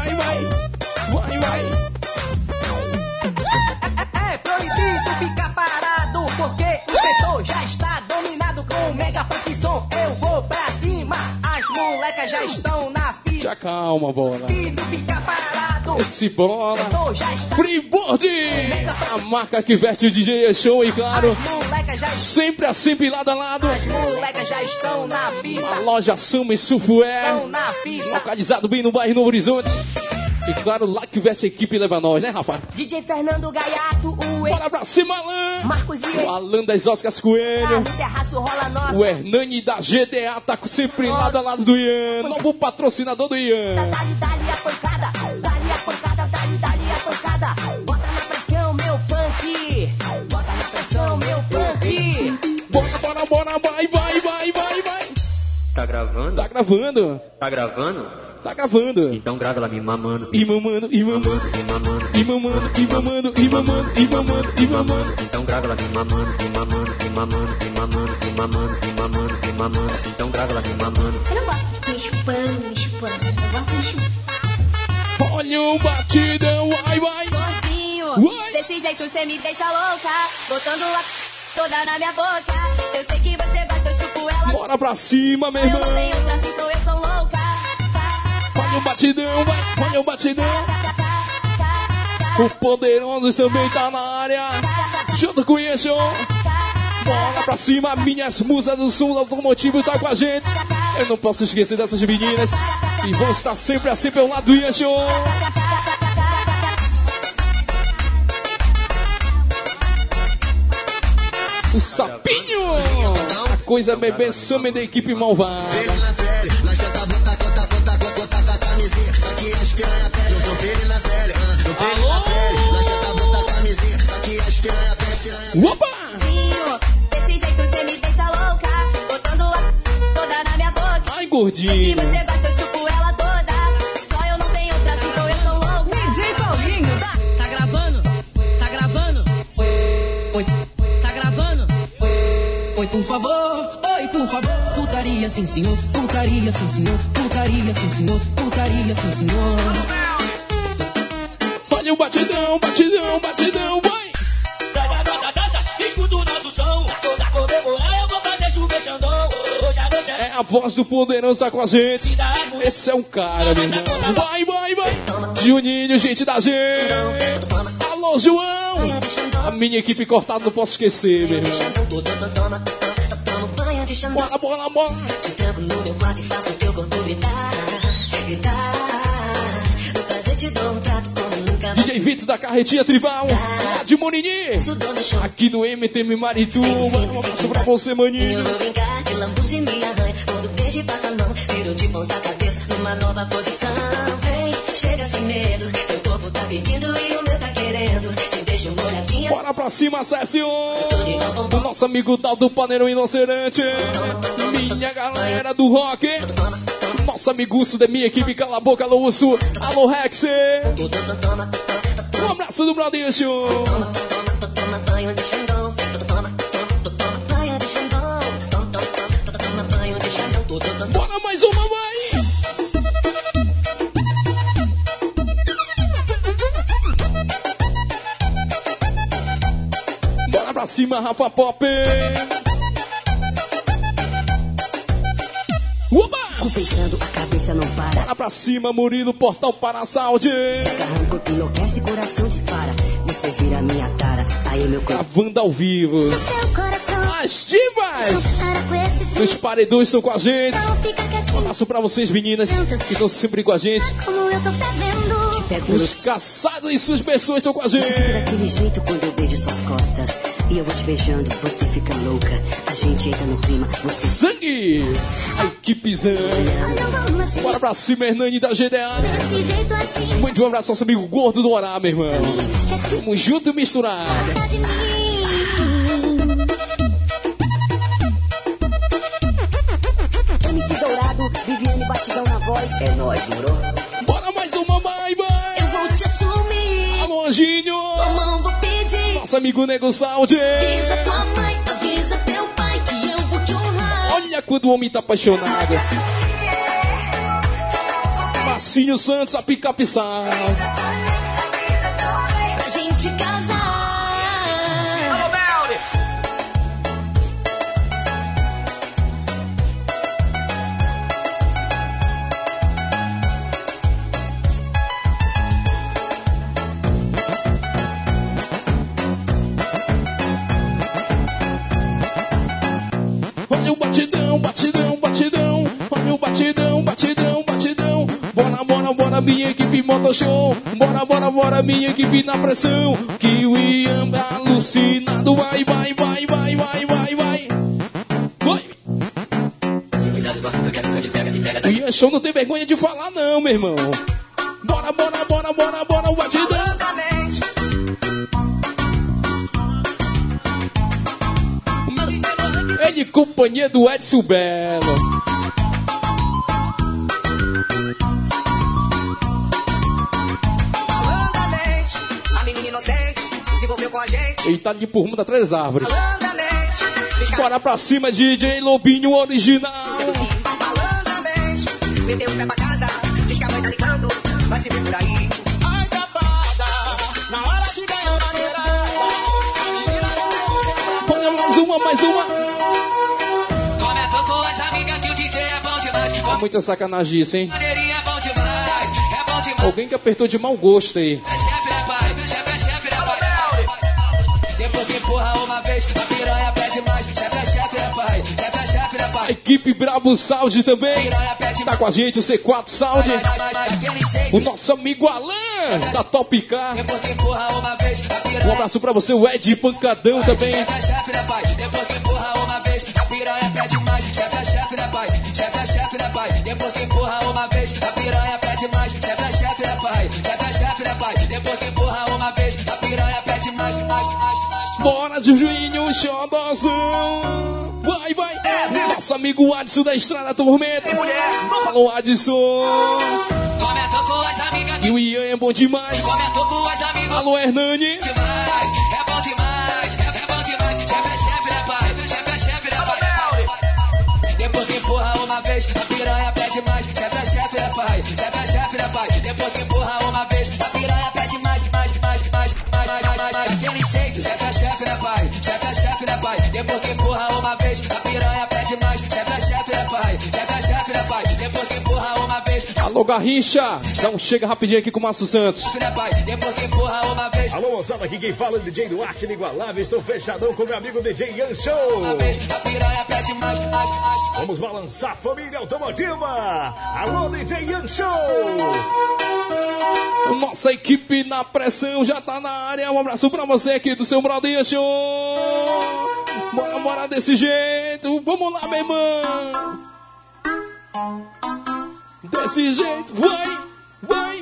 É proibido ficar parado, porque o setor já está dominado com o mega funk som. Eu vou pra cima, as molecas já estão na fita. Já calma, bola. Proibido ficar parado. Esse bola. Freeboard, a marca que veste o DJ Show e claro, sempre assim, lado a lado. As molecas já estão na fita. A loja Samba e Sufué, localizado bem no bairro Novo Horizonte. E claro, lá que veste a equipe leva nós, né, Rafa? DJ Fernando Gaiato, bora pra cima, Alan! Marcos Dias, o Alan das Oscars Coelho. Terraço rola nossa. O Hernani da GDA tá sempre lado a lado do Ian. Novo patrocinador do Ian. Dá-lhe a pancada. Dá-lhe a pancada. Bota na pressão, meu punk. Bota na pressão, meu punk. Bora, vai. Tá gravando? Tá gravando? Então grava lá me mamando. E mamando. Então grava lá me mamando. Então grava lá me mamando. Eu não gosto me chupando. Eu gosto de chupar. Olha o batidão, vai. Gordinho, desse jeito cê me deixa louca. Botando a toda na minha boca. Eu sei que você gosta, eu chupo ela. Bora pra cima, meu irmão. Eu não tenho outra, assim sou eu tão louca. Olha o batidão, vai. Olha o batidão. O Poderoso também tá na área. Junto com isso. Bora pra cima, minhas musas do som automotivo tá com a gente. Eu não posso esquecer dessas meninas. E vão estar sempre assim pelo lado do Ian. O Sapinho. A coisa bebê some da equipe malvada. Opa! Desse jeito você me deixa louca. Botando a toda na minha boca. Ai, gordinho. Se você gosta, eu chupo ela toda. Só eu não tenho outra, assim sou eu tão louca. DJ Paulinho Oi, tá gravando? Oi, por favor, putaria sim senhor, putaria sim senhor, putaria sim senhor, putaria sim senhor. Olha o batidão, batidão, batidão, vai! Escuta o nosso som, toda comemorar eu vou fazer chover Xandão. Hoje a noite É a voz do poderoso tá com a gente. Esse é um cara, meu irmão. Vai, vai, vai! Juninho, gente da gente! Alô, João! A minha equipe cortada não posso esquecer, meu irmão. Bora, bora, bora! Te tranco no meu quarto e faço o teu corpo gritar, gritar. No prazer te dou um trato como nunca vi. DJ Vitor da Carretinha Tribal, lá de Morini, aqui no MTM Marituba. Um abraço pra você, maninho. Eu vou brincar de lambuz e me arranha. Quando beijo e passa a mão, viro de ponta cabeça numa nova posição. Vem, chega sem medo, teu corpo tá pedindo e o meu tá querendo. Te deixo molhadinha. Bora pra cima, Cécio! O nosso amigo Dal do Paneirão Inocerante. Minha galera do rock. Nosso amigo Urso da minha equipe, cala a boca, alô Urso. Alô Rex. Um abraço do Bradinho. Toma banho de Xandão. Toma banho de Xandão. Toma banho de Xandão. Bora mais uma, vai! Bora pra cima, Rafa Pop! Uba! Pensando, a cabeça não para. Bora pra cima, Murilo, Portal para a Saúde! Se agarra o corpo, enlouquece, coração dispara. Você vira minha tara, aí meu corpo. Gravando ao vivo. As divas dos paredões estão com a gente. Um abraço pra vocês, meninas, que estão sempre com a gente. Os caçados e suas pessoas estão com a gente. Daquele jeito quando eu beijo suas costas e eu vou te beijando, você fica louca. A gente entra no clima, você... Sangue! A equipe Zangue. Bora pra cima, Hernani da GDA. Muito um abraço ao nosso amigo Gordo do Orá, meu irmão. Tamo junto e misturado. MC Dourado, Viviane Batidão na voz. É nóis, morou? Bora mais uma, vai, vai! Eu vou te assumir. Alô, Anjinho! Não vou pedir. Nosso amigo Nego Saúde. Avisa tua mãe, avisa teu pai que eu vou te honrar. Olha quando o homem tá apaixonado. Marcinho Santos, a picape sal. Pra gente casar. Alô, Melly! Olha o batidão, batidão, batidão. Olha o batidão, batidão, batidão. Bora, bora, bora, minha equipe Moto Show. Bora, bora, bora, minha equipe na pressão. Que o Ian é alucinado. Vai, vai, vai, vai, vai, vai, vai. Vai. O Ian Show não tem vergonha de falar não, meu irmão. Bora, bora, bora, bora, bora, o batidão. Ele e companhia do Edson Belo. Malandamente, a menina inocente se envolveu com a gente. Ele tá ali por rumo das três árvores. Malandamente, Bora pra cima, DJ Lobinho original. malandamente, meteu o pé pra casa, diz que a mãe tá ligando, vai se ver por aí. Ai, safada, na hora de ganhar na beirada. Olha mais uma, mais uma. Comentou com as amigas que o DJ é bom demais. É muita sacanagem isso, hein? Maneirinha é bom demais, é bom demais. Alguém que apertou de mau gosto aí. É chefe, né, pai? Chefe, né, pai? Depois que empurra uma vez, a piranha pede mais. Chefe, né, pai? Chefe, né, A pai? equipe Brabo Sound também. Piranha pede Tá com a gente o C4 Sound. aquele jeito. O nosso amigo Alan da Top Car. Depois que empurra uma vez, a Um piranha abraço pra você, o Ed Pancadão também. chefe, né, pai? Depois que empurra uma vez, a piranha pede mais. Chefe, né, pai? Chefe, né, pai? Depois que empurra uma vez, a piranha pede mais. Chefe, né, pai? Chefe, né, pai? Depois que empurra uma vez, a piranha pede mais. Bora, Juninho, xodozão. Vai, vai. Nosso amigo Adson da Estrada Tormenta. Alô, Adson. Comentou com as amigas E o Ian é bom demais. Comentou com as amigas Alô, Hernani. demais, é bom demais, é bom uma vez, a piranha pede mais. Chefe é chefe, é pai. Chefe é chefe, é pai. Depois que empurra uma vez, a piranha pede mais. Aquele jeito, chefe é chefe, é pai. Chefe é chefe, é pai. Depois que empurra uma vez, a piranha pede mais. Chefe é chefe, é pai. Chefe é chefe, é pai. Depois que empurra uma vez. Alô, Garrincha. Então chega rapidinho aqui com o Márcio Santos. Depois que empurra uma vez. Alô, moçada, aqui quem fala é o DJ Duarte Inigualável. Estou fechadão com meu amigo DJ Ian Show. Uma vez, a piranha pede mais. Vamos balançar a família automotiva. Alô, DJ Ian Show. Nossa equipe na pressão já tá na área. Um abraço pra você aqui do seu brother Show. Bora desse jeito. Vamos lá, meu irmão. Desse jeito, vai.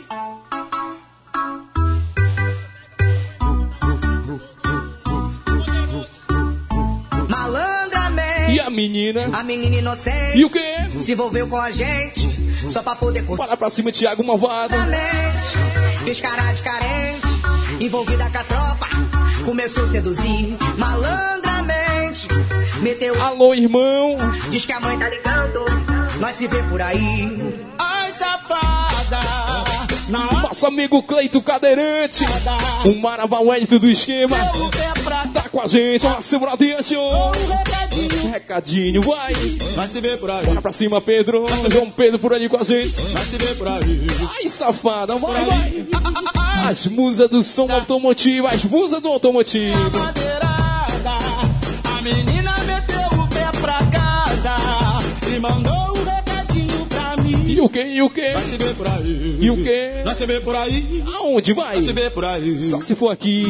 Malandramente. E a menina inocente. E o quê? Se envolveu com a gente só pra poder curtir. Bora pra cima, Thiago Malvado. Descarada de carente, envolvida com a tropa, começou a seduzir malandramente. Meteu. Alô, irmão. Diz que a mãe tá ligando, nós se vê por aí. Ai, safada. Nosso amigo Cleito Cadeirante, o Maravauélito do esquema, tá com a gente. Olha, seu brother, senhor. Recadinho, vai. Vai se ver por aí. Bora pra cima, Pedro. João Pedro por ali com a gente. Vai se ver por aí. Ai, safada, vai. As musas do som automotivo, as musas do automotivo. A menina meteu o pé pra casa e mandou um recadinho pra mim. E o quê? Vai se ver por aí. E o quê? Vai se ver por aí. Aonde vai? Vai se ver por aí. Só se for aqui.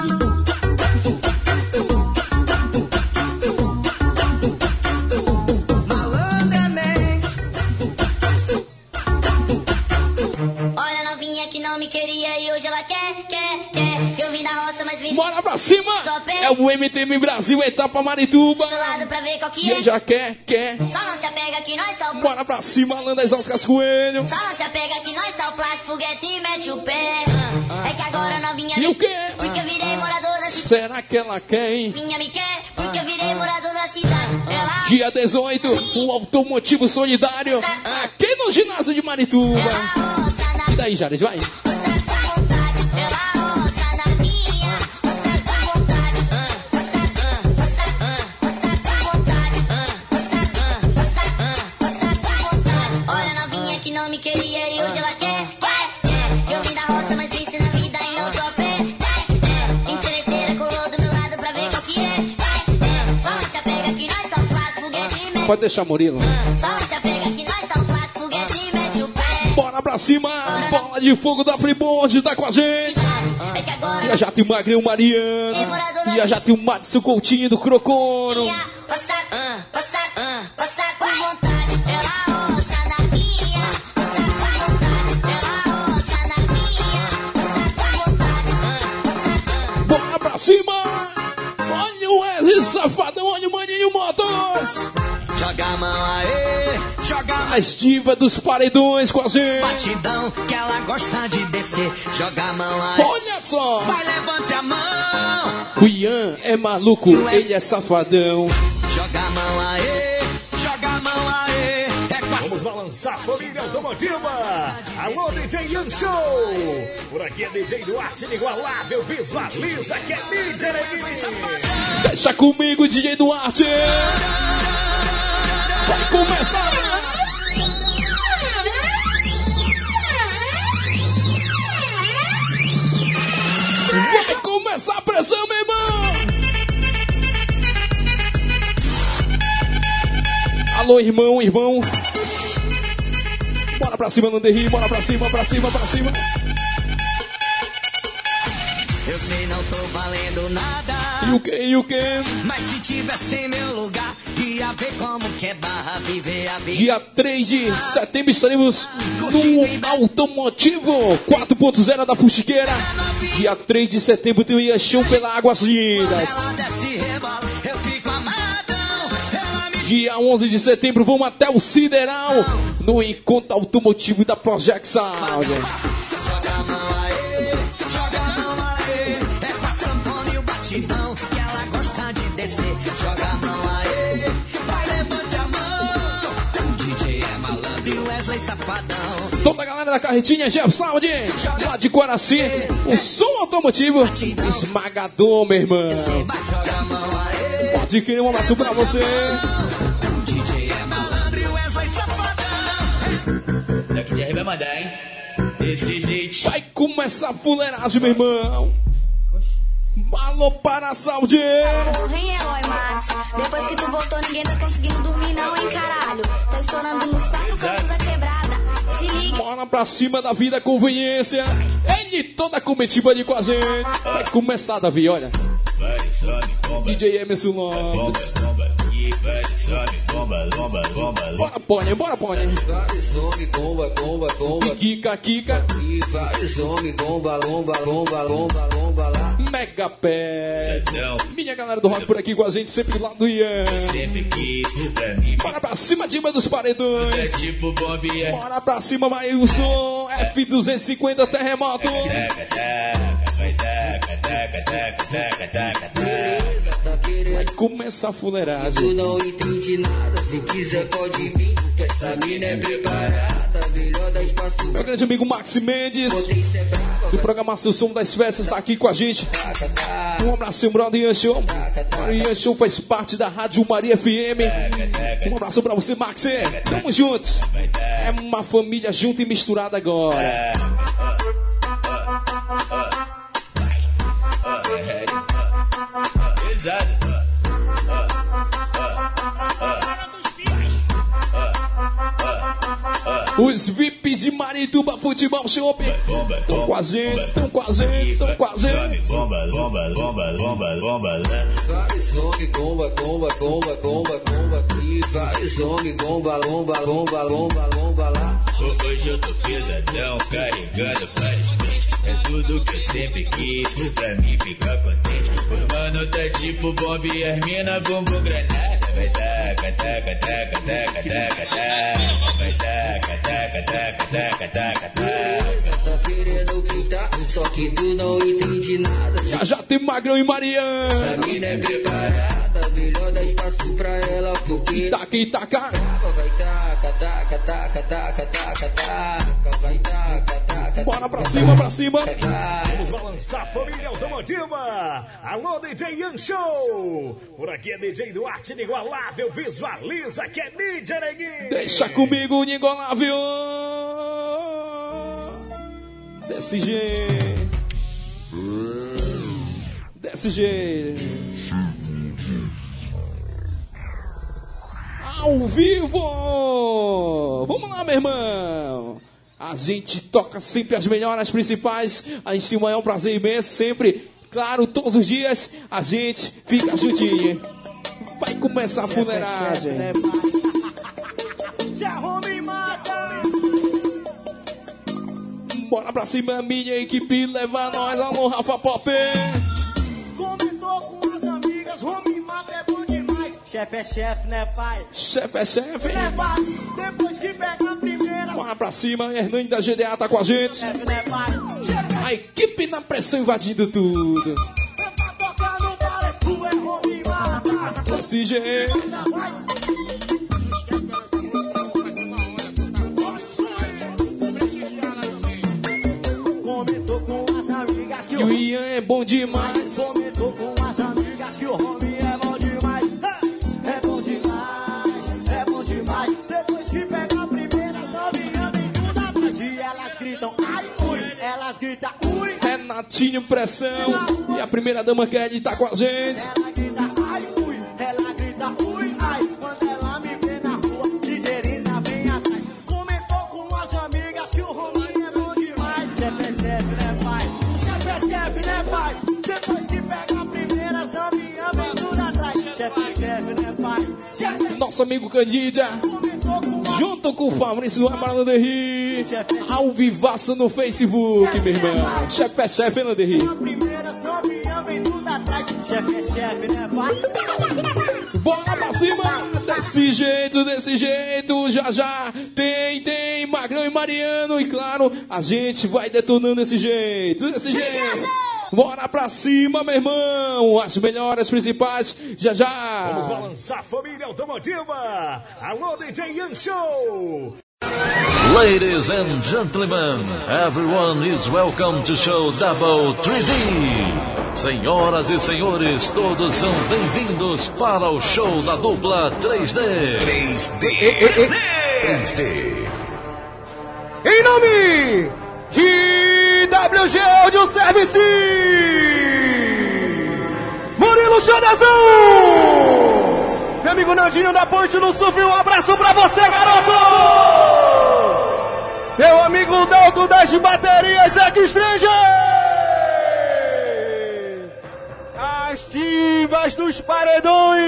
Olha, novinha que não me queria e hoje ela quer. Eu vim na roça, mas vim. Bora pra cima! É o MTM Brasil, etapa Marituba. Do lado pra ver qual que E é. aí já quer. Só não se apega que nós tá o Bora pra cima, Alan das Oscars Coelho. Só não se apega que nós tá o plaque, foguete e mete o pé. É que agora novinha. E o quê? Porque eu virei morador da cidade. Será que ela quer, hein? Minha me quer, porque eu virei morador da cidade. Ela. Dia 18, o Automotivo Solidário, aqui no ginásio de Marituba. E daí, Jared, vai? Olha, novinha que não me queria e hoje ela quer. Eu vim da roça, mas venci na vida e não tô a pé. Interesseira colou do meu lado pra ver qual que é. Só não se apega que nós tá um plato, foguete e mete. Pode deixar, Murilo. Só não se apega que nós tá um plato, foguete e mete o pé. Bora pra cima, bola de fogo da Freeboard tá com a gente. E já tem o Magrão Mariano. E já tem o Madison Coutinho do Crocono. Passa com vontade, ela roça na minha. Passa com vontade, ela roça na minha. Passa com vontade, Bora pra cima. Olha o Wesley Safadão, olha o Maninho Motos. Joga a mão aí, joga a mão. As divas dos paredões com a gente. Batidão que ela gosta de descer. Joga a mão aí. Olha só. Vai, levante a mão. O Ian é maluco, ele é safadão. Joga a mão aí, joga a mão aí. Vamos balançar a família automotiva. Alô, DJ Ian Show. Por aqui é DJ Duarte Inigualável. Visualiza que é mídia, né? Deixa comigo, DJ Duarte. Vai começar. Vai começar a pressão, meu irmão. Alô, irmão. Bora pra cima, Landerri. Bora pra cima. Eu sei, não tô valendo nada. E o quê? Mas se tivesse em meu lugar, ia ver como que é barra viver a vida. Dia 3 de setembro estaremos no Automotivo 4.0 da Fuxiqueira. Dia 3 de setembro tem o Ian Show pela Águas Lindas. Dia 11 de setembro vamos até o Sideral no Encontro Automotivo da Project Sound. Batidão que ela gosta de descer. Joga a mão aí, vai, levante a mão. O DJ galera da carretinha Jeff Sound, lá de Guaraci, o som automotivo esmagador, meu irmão. Pode querer um abraço pra você. DJ é malandro e Wesley Safadão. Daqui de vai mandar, hein? Desse jeito. Vai começar a fuleiragem, meu irmão. Alô para a Saúde. Hein, Eloy Max? Depois que tu voltou, ninguém tá conseguindo dormir não, hein, caralho? Tá estourando nos 4 cantos da quebrada. Se liga. Bora pra cima da vida, conveniência. Ele toda a comitiva ali com a gente. Vai começar, Davi, olha. DJ Emerson Lopes. Bora, Pônei, bora, Pônei. Kika, Kika. Mega Pé. Minha galera do rock por aqui com a gente, sempre lá do Ian. Bora pra cima, Diva dos Paredões. Bora pra cima, Maílson. F250 Terremoto. Vai começar a fuleiragem. Tu não entende nada, se quiser pode vir, que essa mina é preparada, melhor dar espaço. Meu grande amigo Maxi Mendes, do programa Som das Festas, tá aqui com a gente. Um abraço, brother Ian Show. O Ian Show faz parte da Rádio Maria FM. Um abraço pra você, Maxi. Tamo junto. É uma família junta e misturada agora. Os VIP de Marituba Futebol Shop estão com a gente, estão com a gente, estão com a gente. Vários homens, bomba, bomba, bomba, bomba, bomba aqui. Vários homens, bomba, lomba, lomba, lomba, lomba lá. Hoje eu tô pesadão, carregando vários pentes. É tudo que eu sempre quis, pra mim ficar contente. O mano tá tipo bomba e as mina bumbum granada. Vai taca, taca, taca, taca, taca, taca. Vai taca, taca, taca, taca, taca, taca. Tá querendo quitar, só que tu não entende nada. Já já tem Magrão e Mariana. Essa mina é preparada, melhor dar espaço pra ela, porque taca e taca. Vai taca, taca, taca, taca, taca, taca. Vai taca, taca. Bora pra cima, pra cima. Vamos balançar, família automotiva. Alô, DJ Ian Show. Por aqui é DJ Duarte Inigualável. Visualiza que é mídia, neguinho. Deixa comigo, Inigualável. Desse jeito. Desse jeito. Ao vivo. Vamos lá, meu irmão. A gente toca sempre as melhores, as principais. A gente tem o maior prazer imenso, sempre. Claro, todos os dias a gente fica juntinho. Vai começar a fuleiragem. Se arruma e mata. Bora pra cima, minha equipe, leva nós. Alô, Rafa Pop. Comentou com as amigas, home mata é bom demais. Chefe é chefe, né, pai? Chefe é chefe. Né, pai? Depois que pega a primeira. Bora pra cima, Hernani da GDA tá com a gente. Chefe, né, pai? A equipe na pressão invadindo tudo. Tá tocando para tu é home mata. Desse jeito. Comentou com as amigas que E o Ian é bom demais. Comentou com as amigas que o home é bom demais. É bom demais, é bom demais. Depois que pega a primeira, as novinhas vem tudo atrás. E elas gritam, ai, ui. Elas gritam, ui. Renatinho Pressão. E a primeira dama Kelly tá com a gente. Ela grita, ai, ui. Ela grita, ui, ai. Quando ela me vê na rua, ligeireza vem atrás. Comentou com as amigas que o home é bom demais. Chefe é chefe, né, pai? Chefe é chefe, né, pai? Depois que pega a primeira, as novinhas vem tudo atrás. Chefe é chefe, né, pai? Nosso amigo Candídia. Junto com o Fabrício do Amarelo Derri. Ao vivaço no Facebook, meu irmão. Chefe é chefe, né, Derri? Primeiras novinhas vem tudo atrás. Chefe é chefe, né, pai? Bora pra cima! Desse jeito, já já tem Magrão e Mariano. E claro, a gente vai detonando desse jeito. Bora pra cima, meu irmão! As melhores, principais, já já! Vamos balançar, família automotiva! Alô, DJ Ian Show! Ladies and gentlemen, everyone is welcome to show Double 3D. Senhoras e senhores, todos são bem-vindos para o show da dupla 3D. 3D. Em nome de WG Audio Service, Murilo Xodazão, meu amigo Nandinho da Ponte no Surf, um abraço pra você, garoto! Meu amigo Dalton das baterias X-Stranger, as divas dos paredões,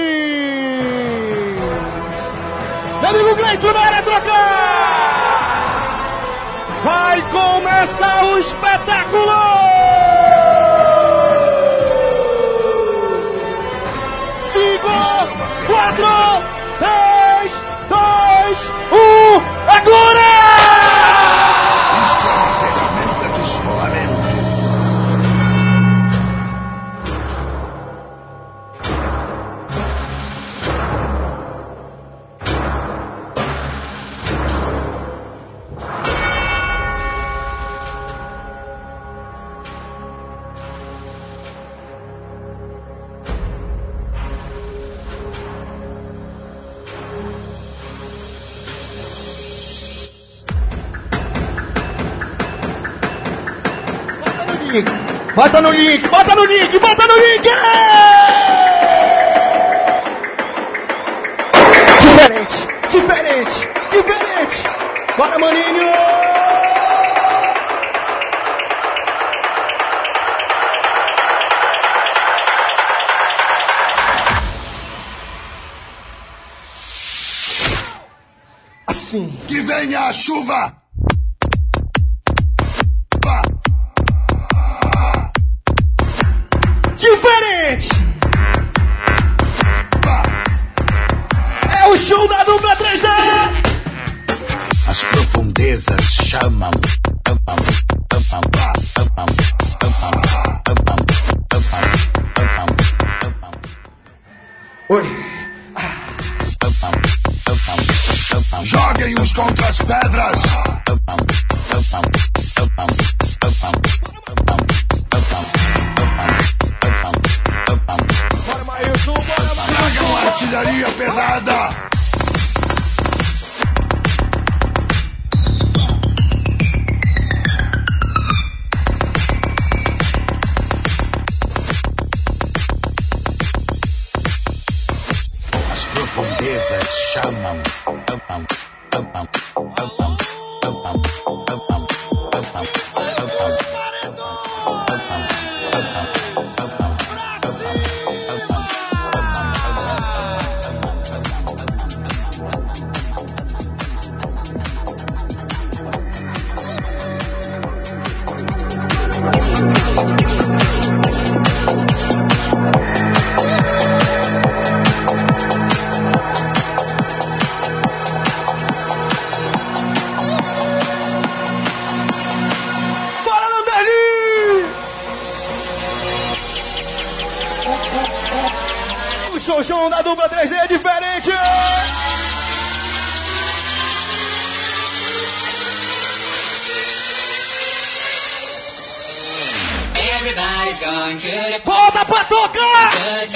meu amigo Gleison na Eletrocar. Vai começar o espetáculo! 5, 4, 3, 2, 1, agora! Isto é uma ferramenta de esfolamento. Bota no link, bota no link, bota no link! Diferente, diferente, diferente! Bora, maninho! Assim. Que venha a chuva! Diferente! É o show da dupla 3D! As profundezas chamam. Oi! Joguem uns contra as pedras! Tragam artilharia pesada! As profundezas chamam. O show da dupla 3D é diferente! Everybody's going to the Volta pra tocar!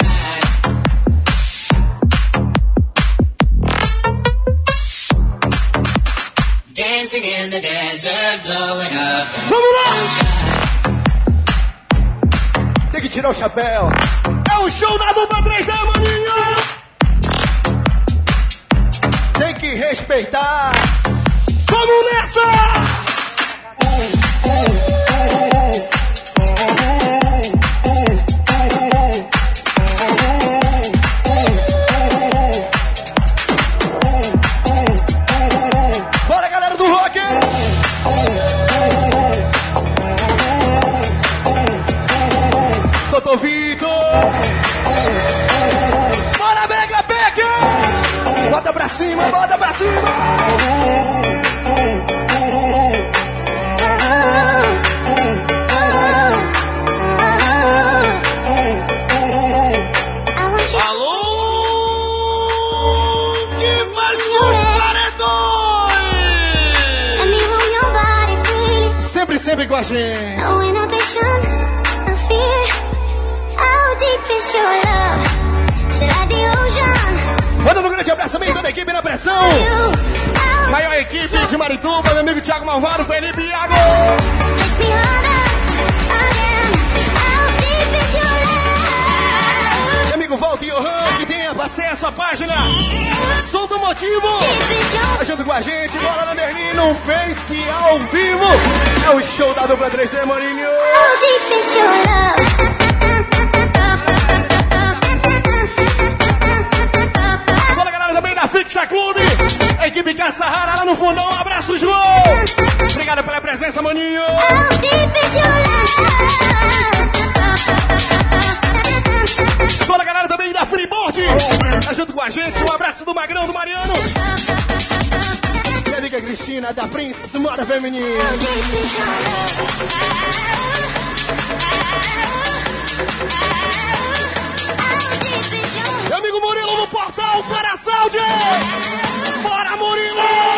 Dancing in the desert, blowing up. Vamos lá! Tem que tirar o chapéu. É o show da dupla 3D, maninho! Tem que respeitar. Vamos nessa! Bora, galera do rock! Totô Vitor! Bora, Mega Peca! Bota pra cima, bota pra cima! Alô, divas dos paredões! com a gente. Knowing a passion, a fear, how deep is your love? Is it like the ocean? Manda um grande abraço também, toda a equipe na pressão. Maior equipe de Marituba, meu amigo Thiago Malvado, Felipe e Iago. Meu amigo Valdir Johan, que tem acesso à página Som do Motivo. Tá junto com a gente, bora na Berlim, no Face ao vivo. É o show da dupla 3D, Morinho. Agora, galera, também da Fixa Clube. A equipe Caçarrara lá no fundão. Um abraço, João. Obrigado pela presença, maninho. Toda a galera também da Freeboard tá junto com a gente. Um abraço do Magrão, do Mariano. Minha amiga Cristina, da Prince, moda feminina. Meu amigo Murilo no portal para a Saúde. Bora, Murilo!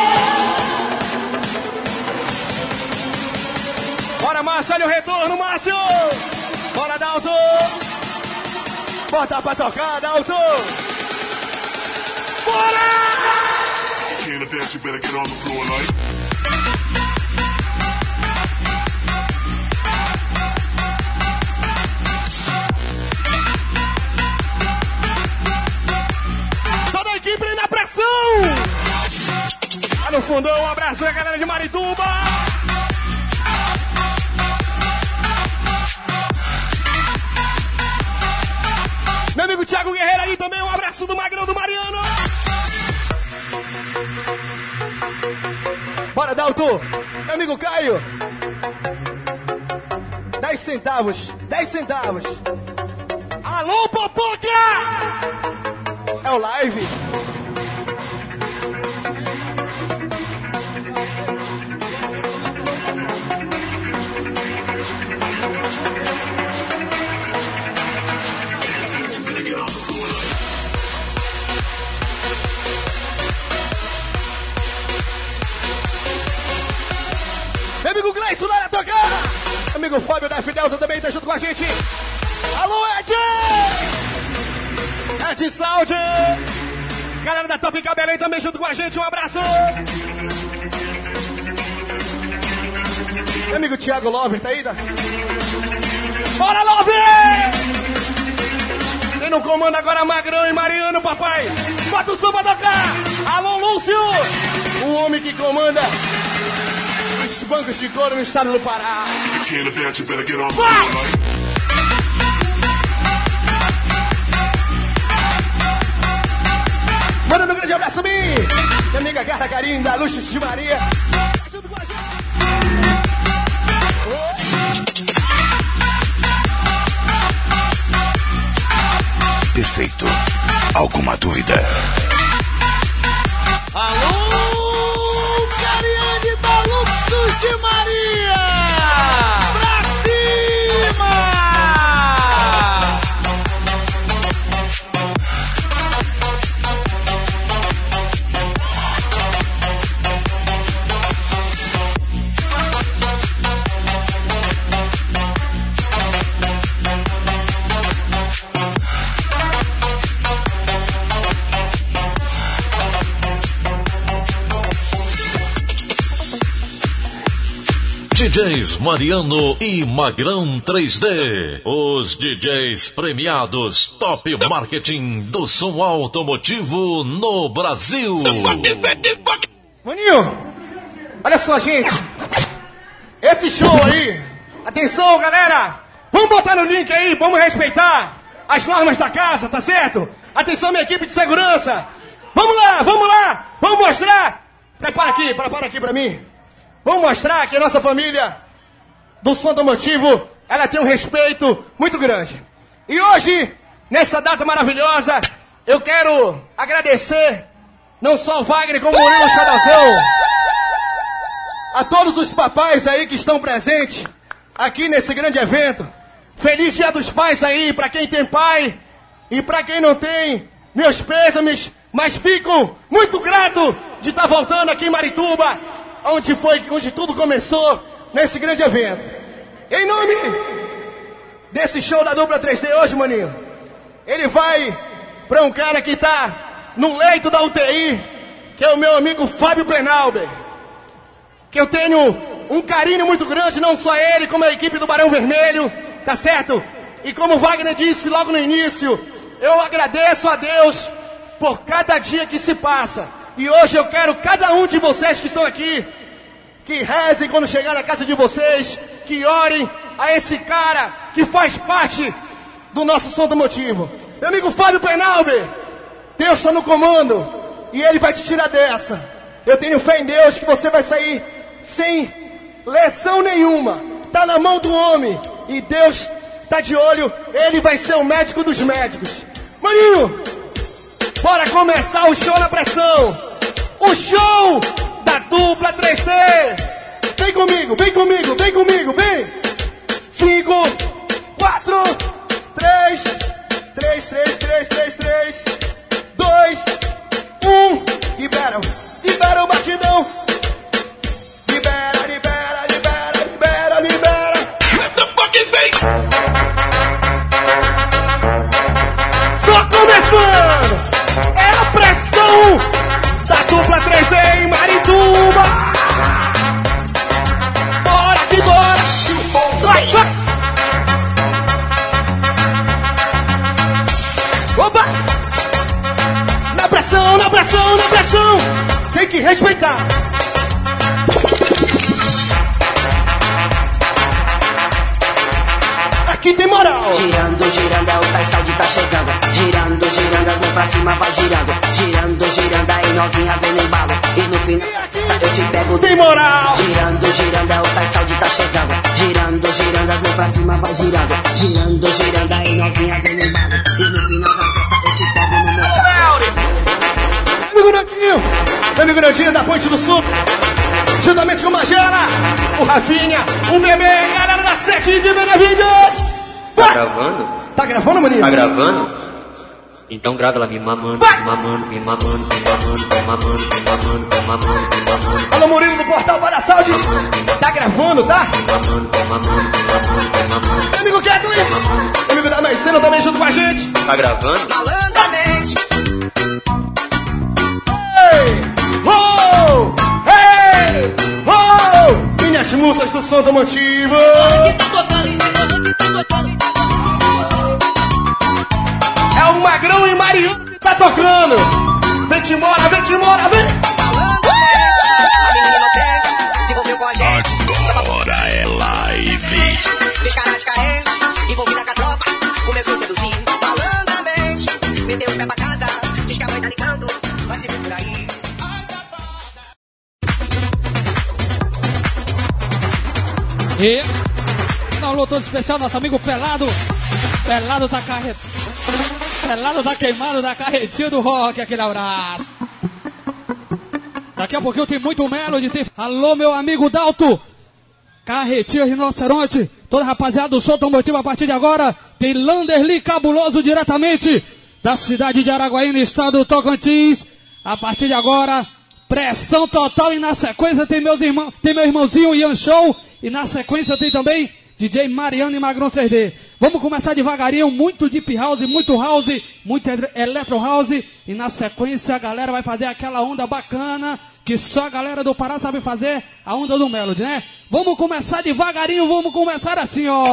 Bora, Márcio, olha o retorno, Márcio! Bora, Dalton! Bota pra tocar, Dalton! Bora! Toda a equipe na pressão! Lá no fundão, um abraço da galera de Marituba! Meu amigo Thiago Guerreiro aí também, um abraço do Magrão, do Mariano. Bora, Dalton. Meu amigo Caio. 10 centavos, 10 centavos. Alô, Popoca! É o live. Meu amigo Gleison lá na tocada. Amigo Fábio da Fidelta também tá junto com a gente. Alô, Ed! Ed Saúde! Galera da Top Cabelém também junto com a gente. Um abraço! Meu amigo Thiago Love tá aí? Bora, Love! Quem não comanda agora Magrão e Mariano, papai? Bota o som pra tocar! Alô, Lúcio! O homem que comanda os bancos de couro no estado do Pará. Vai! Mandando um grande abraço a mim! Minha amiga Carla Carim, da Luxos de Maria. Junto com a gente. Perfeito. Alguma dúvida? Alô, Cariane da Luxos de Maria! Pra cima! DJs Mariano e Magrão 3D, os DJs premiados Top Marketing do som automotivo no Brasil. Maninho, olha só, gente. Esse show aí, atenção, galera. Vamos botar no link aí, vamos respeitar as normas da casa, tá certo? Atenção, minha equipe de segurança. Vamos lá, vamos mostrar. Prepara aqui pra mim. Vamos mostrar que a nossa família do som automotivo, ela tem um respeito muito grande. E hoje, nessa data maravilhosa, eu quero agradecer não só o Wagner como o Murilo Chadazão, a todos os papais aí que estão presentes aqui nesse grande evento. Feliz Dia dos Pais aí, pra quem tem pai e pra quem não tem, meus pêsames, mas fico muito grato de estar voltando aqui em Marituba, onde tudo começou, nesse grande evento. Em nome desse show da dupla 3D hoje, maninho, ele vai pra um cara que tá no leito da UTI, que é o meu amigo Fábio Plenalber, que eu tenho um carinho muito grande, não só ele, como a equipe do Barão Vermelho, tá certo? E como o Wagner disse logo no início, eu agradeço a Deus por cada dia que se passa. E hoje eu quero cada um de vocês que estão aqui, que rezem quando chegar na casa de vocês, que orem a esse cara que faz parte do nosso som do motivo. Meu amigo Fábio Plenalber, Deus está no comando e Ele vai te tirar dessa. Eu tenho fé em Deus que você vai sair sem lesão nenhuma. Tá na mão do homem e Deus tá de olho. Ele vai ser o médico dos médicos. Maninho, bora começar o show na pressão. O show da dupla 3D. Vem comigo, vem comigo, vem comigo, vem. 5, 4, 3, 3, 3, 3, 3, 3, 2, 1. Libera, libera o batidão. Libera, libera, libera, libera, libera. Let the fucking bass. Só começando. É a pressão da dupla 3D em Marituba. Bora que bora. Vai, vai. Opa! Na pressão, na pressão, na pressão. Tem que respeitar. Aqui tem moral. Girando, girando, o Tais Saúde tá chegando. Girando, girando, as mãos pra cima vai girando. Girando, girando, aí novinha vem no embalo. E no final eu te pego. Tem moral. Girando, girando, o Tais Saúde tá chegando. Girando, girando, as mãos pra cima vai girando. Girando, girando, aí novinha vem no embalo. E no final da festa eu te pego no meu carro. Meu amigo Nandinho da Ponte do Sul, juntamente com o Magela, o Rafinha, o Bebê, galera da Sete de Maravilhas. Tá gravando? Tá gravando, maninho? Tá gravando? Então grava lá, me mamando, me mamando, me mamando, me mamando, me mamando, me mamando, me mamando, me mamando. Alô, Murilo do Portal para a Saúde. Tá gravando, tá? Meu amigo Kathleen, meu amigo da Maicena também junto com a gente. Tá gravando? Malandramente. Oh! Hey! Oh! Minhas musas do som do motivo. É o Magrão e Mariano que tá tocando. Vem te embora, vem te embora, vem. A menina inocente se envolveu com a gente. Agora é live. Fez cara de carente, envolvida com a tropa. Começou a seduzir malandramente. Meteu o pé pra casa, diz que a mãe tá ligando. Vai se ver por aí. E download todo especial, nosso amigo Pelado. Pelado tá Pelado tá queimado da carretinha do rock, aquele abraço. Daqui a pouquinho tem muito Melody, tem... Alô, meu amigo Dalto. Carretinha Rinoceronte. Toda rapaziada do Som Automotivo a partir de agora. Tem Landerli Cabuloso diretamente da cidade de Araguaína, estado do Tocantins. A partir de agora, pressão total. E na sequência tem meu irmãozinho Ian Show. E na sequência tem também DJ Mariano e Magrão 3D. Vamos começar devagarinho, muito Deep House, muito Electro House. E na sequência a galera vai fazer aquela onda bacana, que só a galera do Pará sabe fazer, a onda do Melody, né? Vamos começar devagarinho, vamos começar assim, ó.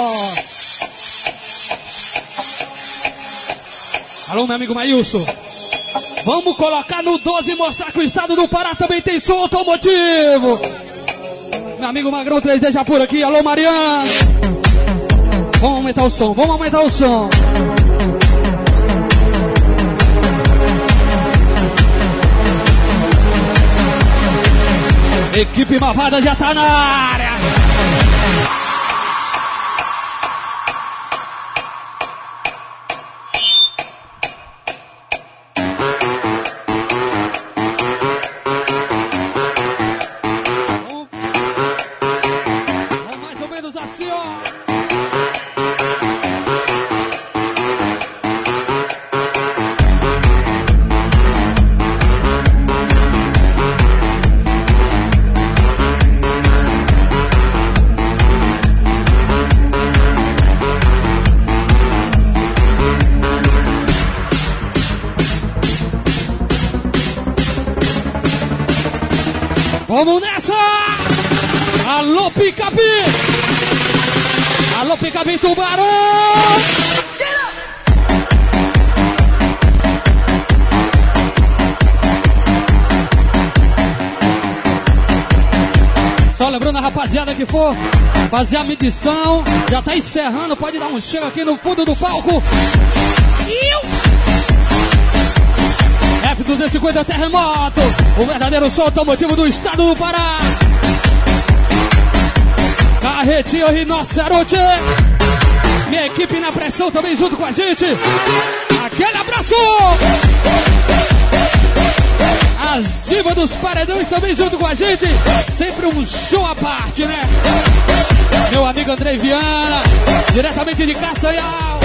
Alô, meu amigo Maílson. Vamos colocar no 12 e mostrar que o estado do Pará também tem som automotivo. Meu amigo Magrão 3D já por aqui. Alô, Mariano. Vamos aumentar o som, vamos aumentar o som. Equipe Malvada já tá na área. Vamos nessa! Alô, Picape! Alô, Picape Tubarão! Só lembrando a rapaziada que for fazer a medição, já tá encerrando, pode dar um cheiro aqui no fundo do palco. F250 Terremoto, o verdadeiro som automotivo do estado do Pará. Carretinho Rinoceronte, minha equipe na pressão também junto com a gente. Aquele abraço! As divas dos paredões também junto com a gente. Sempre um show à parte, né? Meu amigo André Viana, diretamente de Castanhal.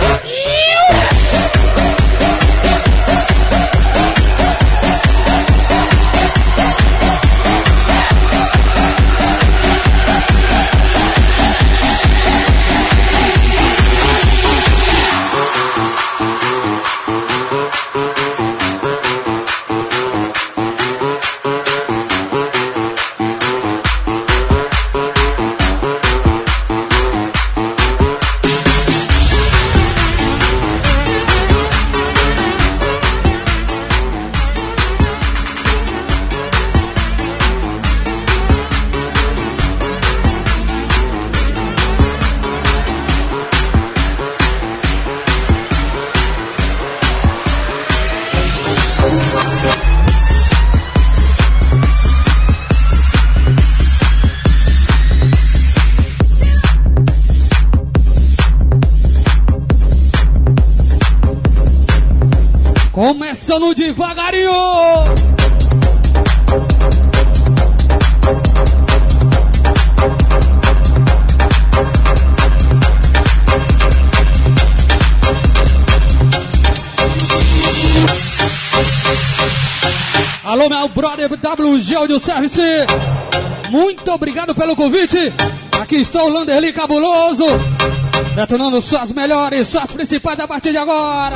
Começando devagarinho. Alô, meu brother WG Audio Service. Muito obrigado pelo convite. Aqui está o Landerli Cabuloso, detonando suas melhores, suas principais a partir de agora.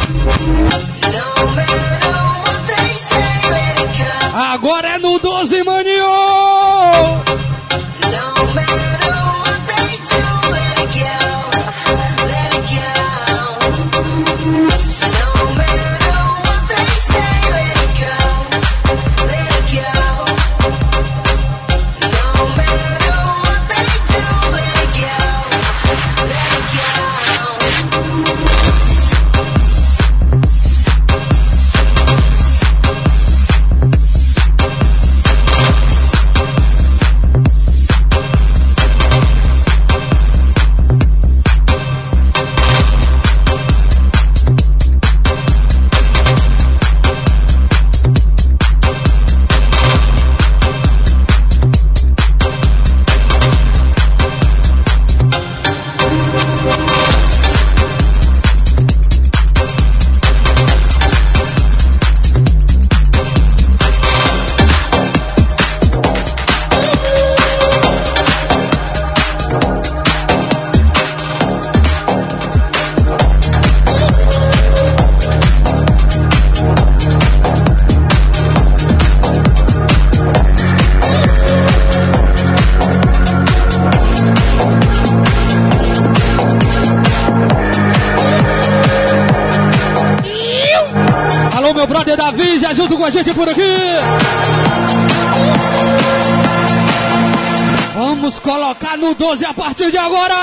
Agora é no 12, maninho! Davi já junto com a gente por aqui. Vamos colocar no 12 a partir de agora.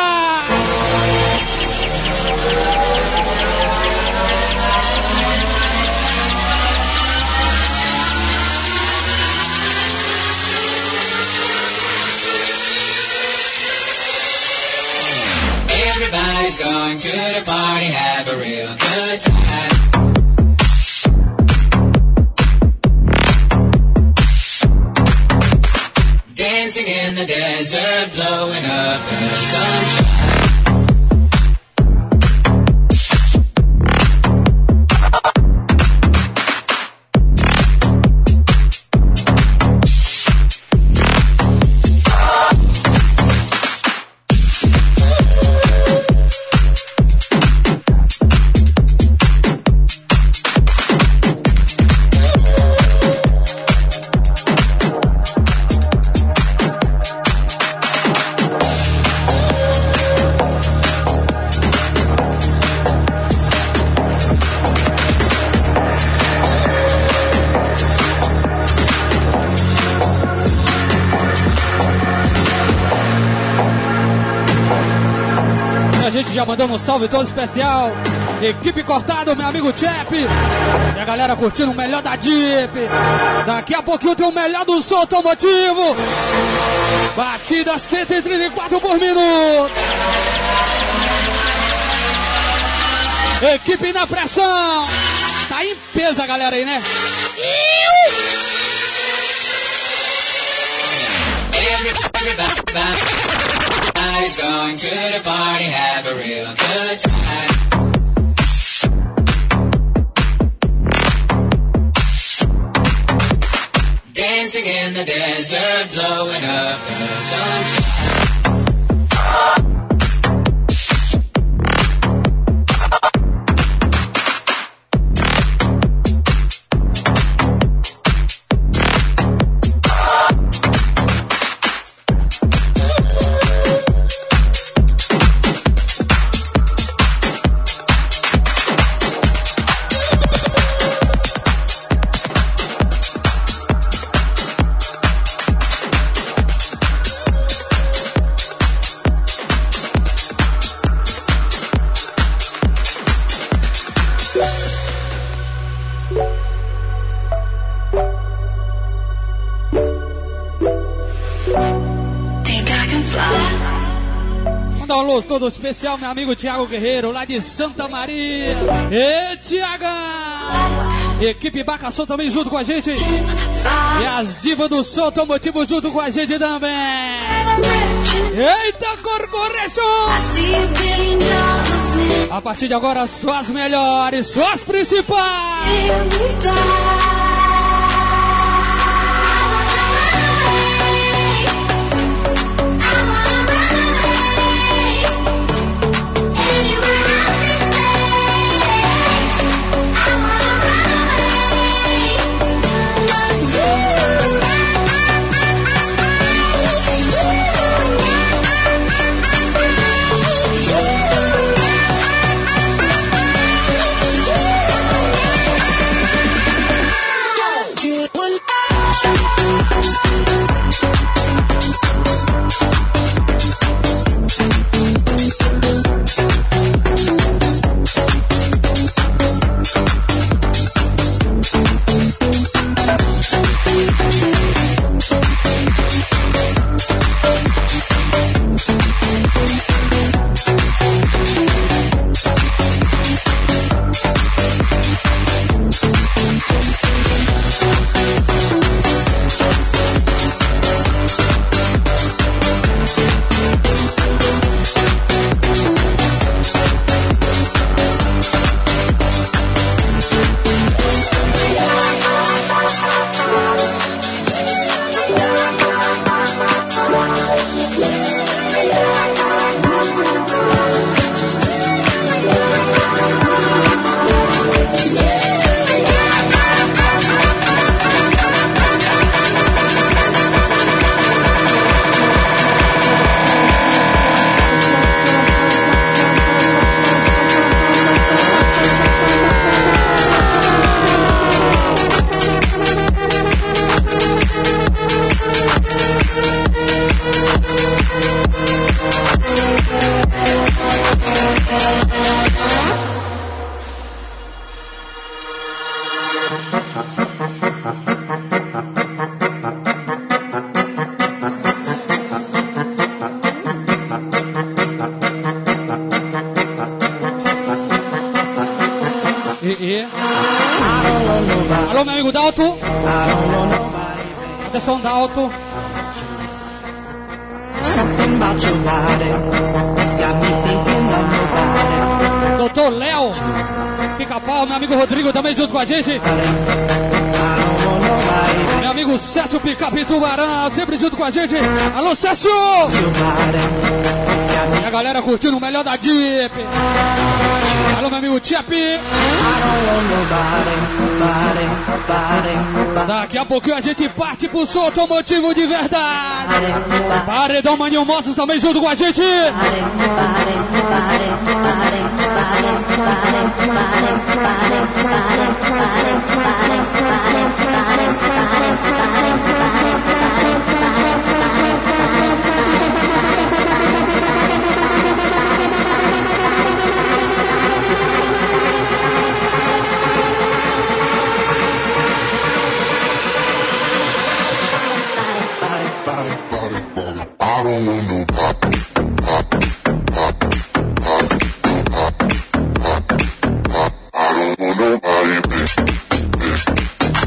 Everybody's going to the party, have a real good time. Dancing in the desert, blowing up the sunshine. dia mandando um salve todo especial. Equipe Cortado, meu amigo Chep. E a galera curtindo o melhor da Jeep. Daqui a pouquinho tem o melhor do som automotivo. Batida 134 por minuto. Equipe na pressão. Tá em peso a galera aí, né? Everybody's going to the party, have a real good time. Dancing in the desert, blowing up the sunshine. Todo especial, meu amigo Thiago Guerreiro, lá de Santa Maria. Ê, Thiagão! Equipe Bacação também junto com a gente. E as divas do som automotivo junto com a gente também. Eita, Corporation! A partir de agora, só as melhores, só as principais. Alô, meu amigo Dalto. Atenção, Dalto. Doutor Léo. Pica-pau, meu amigo Rodrigo também junto com a gente. Meu amigo Sérgio Picape Tubarão, sempre junto com a gente. Alô, Sérgio! E a galera curtindo o melhor da Jeep. Alô, meu amigo Tiapi. Daqui a pouquinho a gente parte pro som automotivo de verdade. Paredão Maninho Motos também junto com a gente. don't want no pop. I don't want nobody, bitch.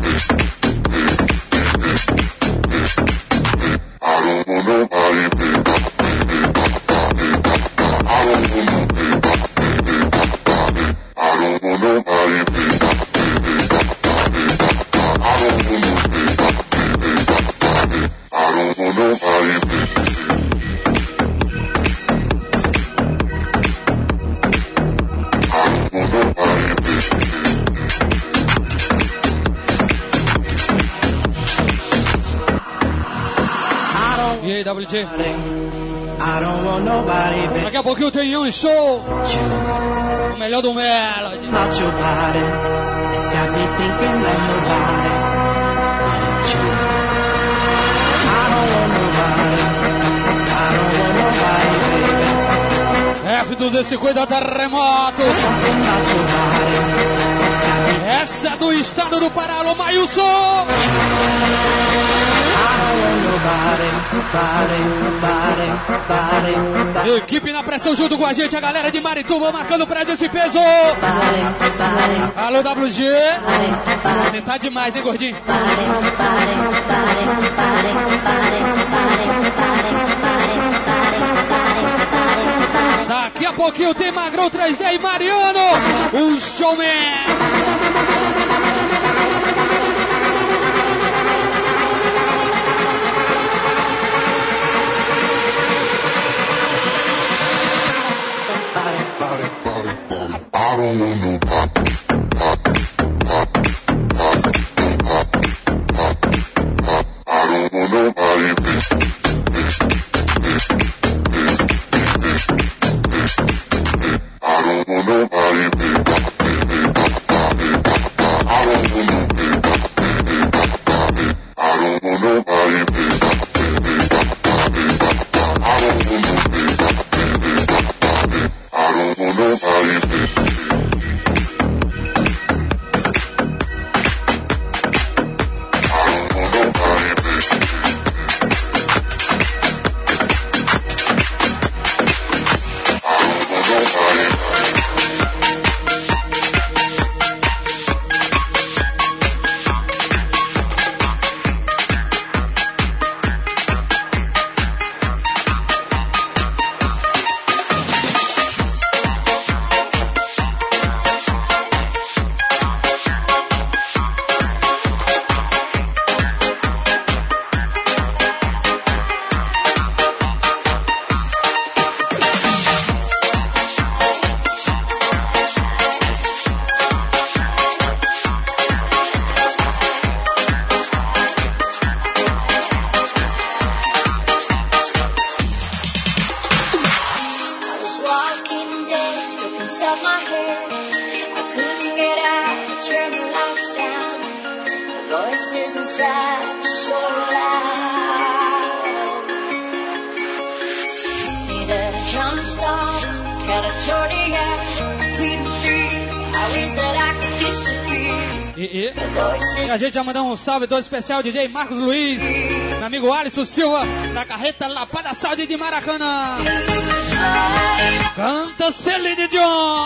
E aí, WJ? Daqui a pouquinho tem um show. O melhor do Melody. F250 Terremoto. Essa é do estado do Pará, alô Mailson. Equipe na pressão junto com a gente, a galera de Marituba marcando pra esse peso. Alô WG. Você tá demais, hein, gordinho? Daqui a pouquinho tem Magrão 3D e Mariano, o showman. I don't want no pop. I don't want nobody, bitch. E a gente vai mandar um salve todo especial, DJ Marcos Luiz, meu amigo Alisson Silva, da carreta Lapada Saúde de Maracanã. Canta Celine Dion.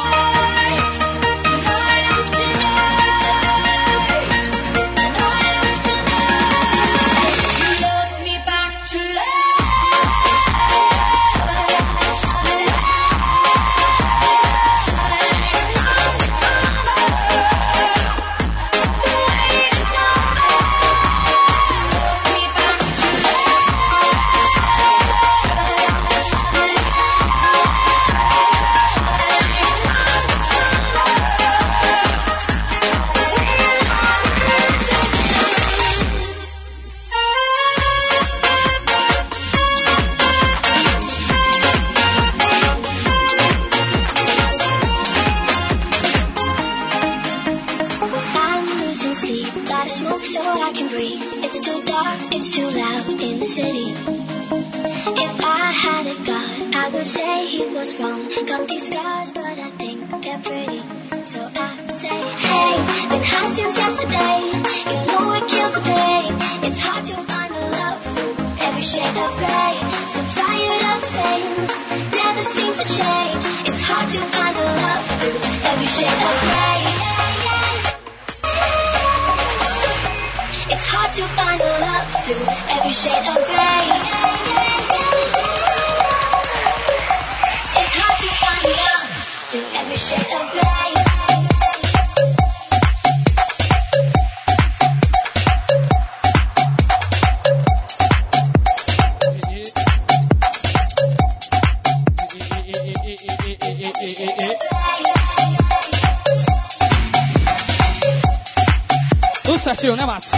Every shade of gray, sometimes to find the love through every shade of gray. It's hard to find the love through every shade of gray. Tudo certinho, né, Márcio?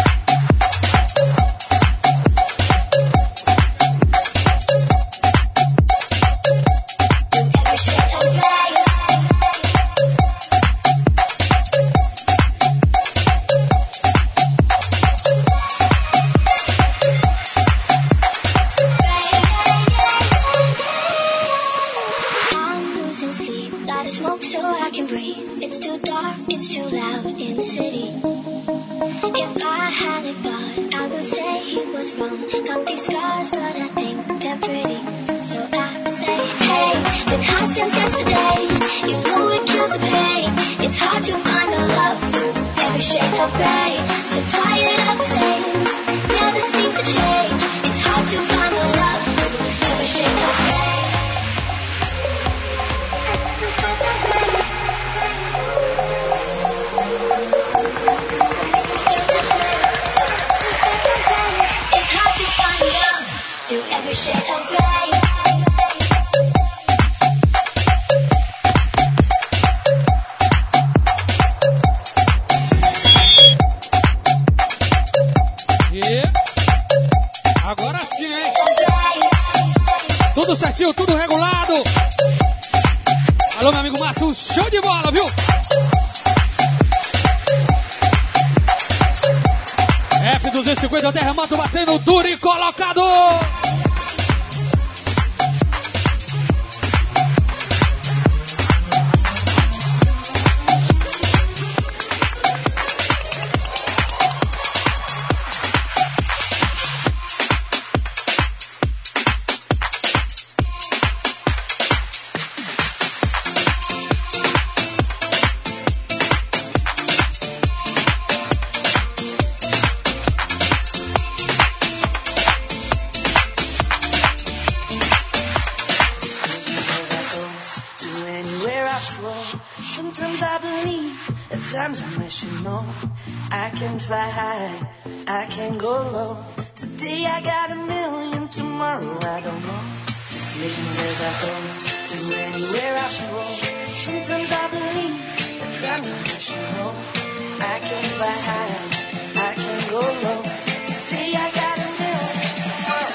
Tudo regulado. Alô, meu amigo Márcio, show de bola, viu? F250, terremoto batendo duro e colocado. Fly high, I can go low. Today I got 1,000,000, tomorrow I don't know. Decisions as I go, to anywhere I flow. Sometimes I believe, at times I wish you know. I can fly high, I can go low. Today I got 1,000,000, tomorrow.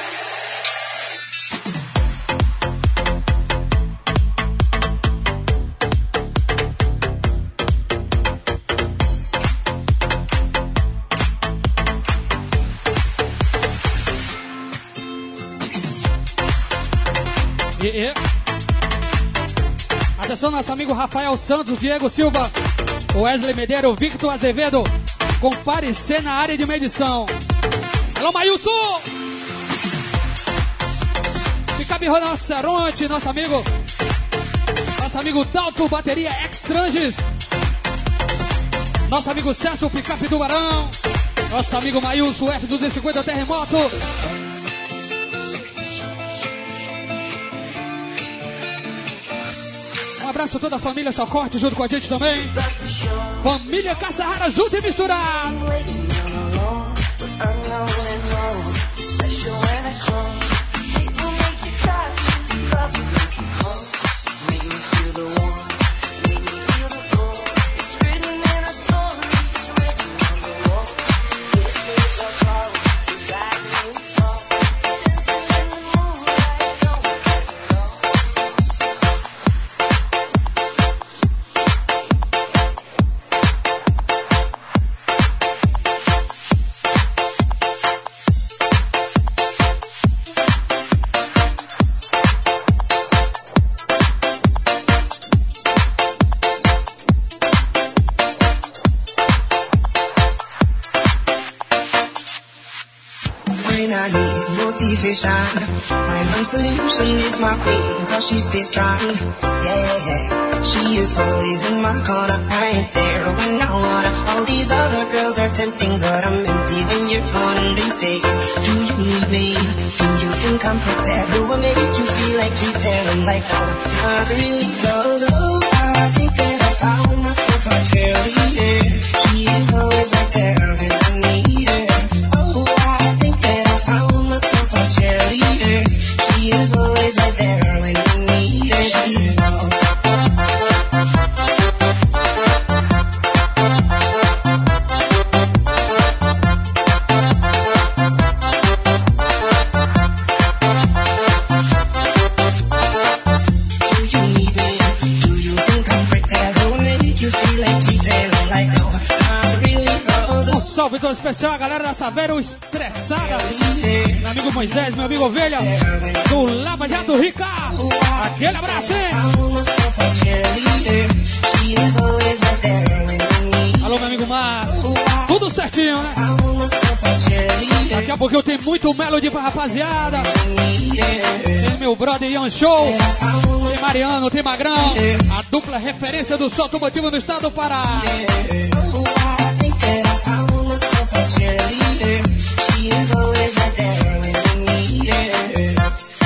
Atenção, nosso amigo Rafael Santos, Diego Silva, Wesley Medeiro, Victor Azevedo, comparecer na área de medição. Alô, Mailson! Picape Rinoceronte, nosso amigo Dalto, bateria Extranges, nosso amigo Celso, Picape Tubarão, nosso amigo Mailson, F250 Terremoto. Um abraço a toda a família Socorte junto com a gente também. Família Caçarrara junto e misturado. My one solution is my queen, cause she stays strong. Yeah, she is always in my corner, right there when I wanna hold All these other girls are tempting, but I'm empty when you're gone and they say, do you need me? Do you think I'm prepared? Do I make you feel like cheating? I'm like, oh, not really, cause oh, I think that I found myself a cheerleader. She is always right there when I need her. Oh, I think that I found myself a cheerleader. She is always right there when I need her. She knows. Salve todo especial, a galera da Saveiro estressada. Meu amigo Moisés, meu amigo Ovelha, do Lava Jato Ricardo. Aquele abraço, hein? Alô, meu amigo Márcio. Tudo certinho, né? Daqui a pouco eu tenho muito Melody pra rapaziada. Tem meu brother Ian Show. Tem Mariano, tem Magrão. A dupla referência do Sol Automotivo no estado do Pará. She is always right there when I need her.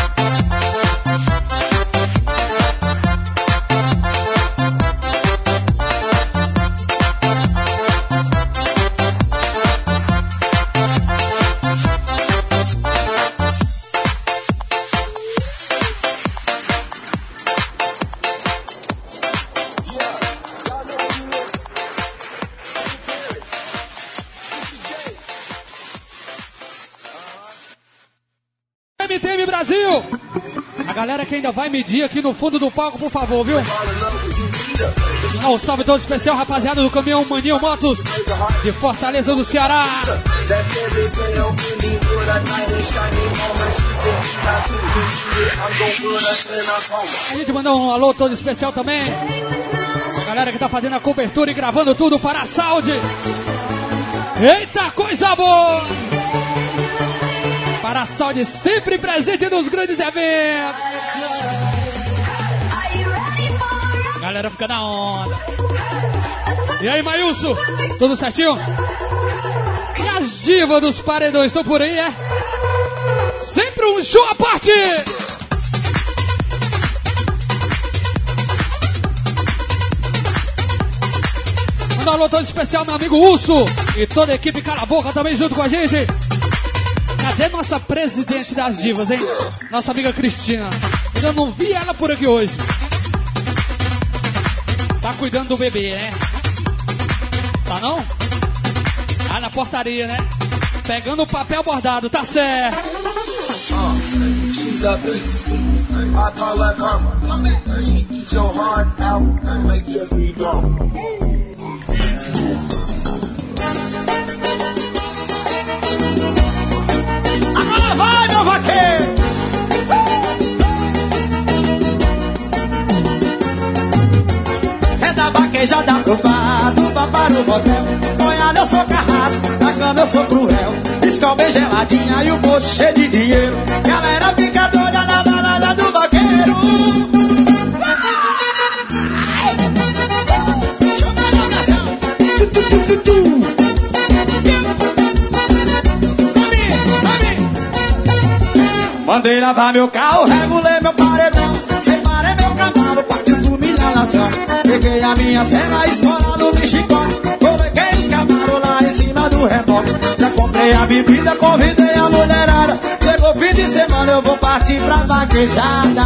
MTM Brasil! A galera que ainda vai medir aqui no fundo do palco, por favor, viu? Um salve todo especial, rapaziada do Caminhão Maninho Motos de Fortaleza do Ceará. A gente mandou um alô todo especial também. A galera que tá fazendo a cobertura e gravando tudo para a Saúde. Eita, coisa boa! Para a Saúde, sempre presente nos grandes eventos. A galera fica na onda. E aí, Maílson? Tudo certinho? E as divas dos paredões estão por aí, é? Sempre um show à parte! Um alô todo especial, meu amigo Urso. E toda a equipe Cala a Boca também junto com a gente. Cadê nossa presidente das divas, hein? Nossa amiga Cristina. Eu não vi ela por aqui hoje. Tá cuidando do bebê, né? Tá não? Ah, na portaria, né? Pegando o papel bordado, tá certo. She's a beast. I call her karma. She eats your heart out and makes you feel dumb. Agora vai, meu vaqueiro! É da vaquejada pro bar, do bar para o motel. Banhado eu sou carrasco, na cama eu sou cruel. Escol bem geladinha e o bolso cheio de dinheiro. Galera fica doida na balada do vaqueiro. Chama na nação. Mandei lavar meu carro, regulei meu paredão. Separei meu cavalo, partiu do milhanação. Peguei a minha serra, escorado no chicote. Coloquei os cavalos lá em cima do reboque. Já comprei a bebida, convidei a mulherada. Chegou fim de semana, eu vou partir pra vaquejada.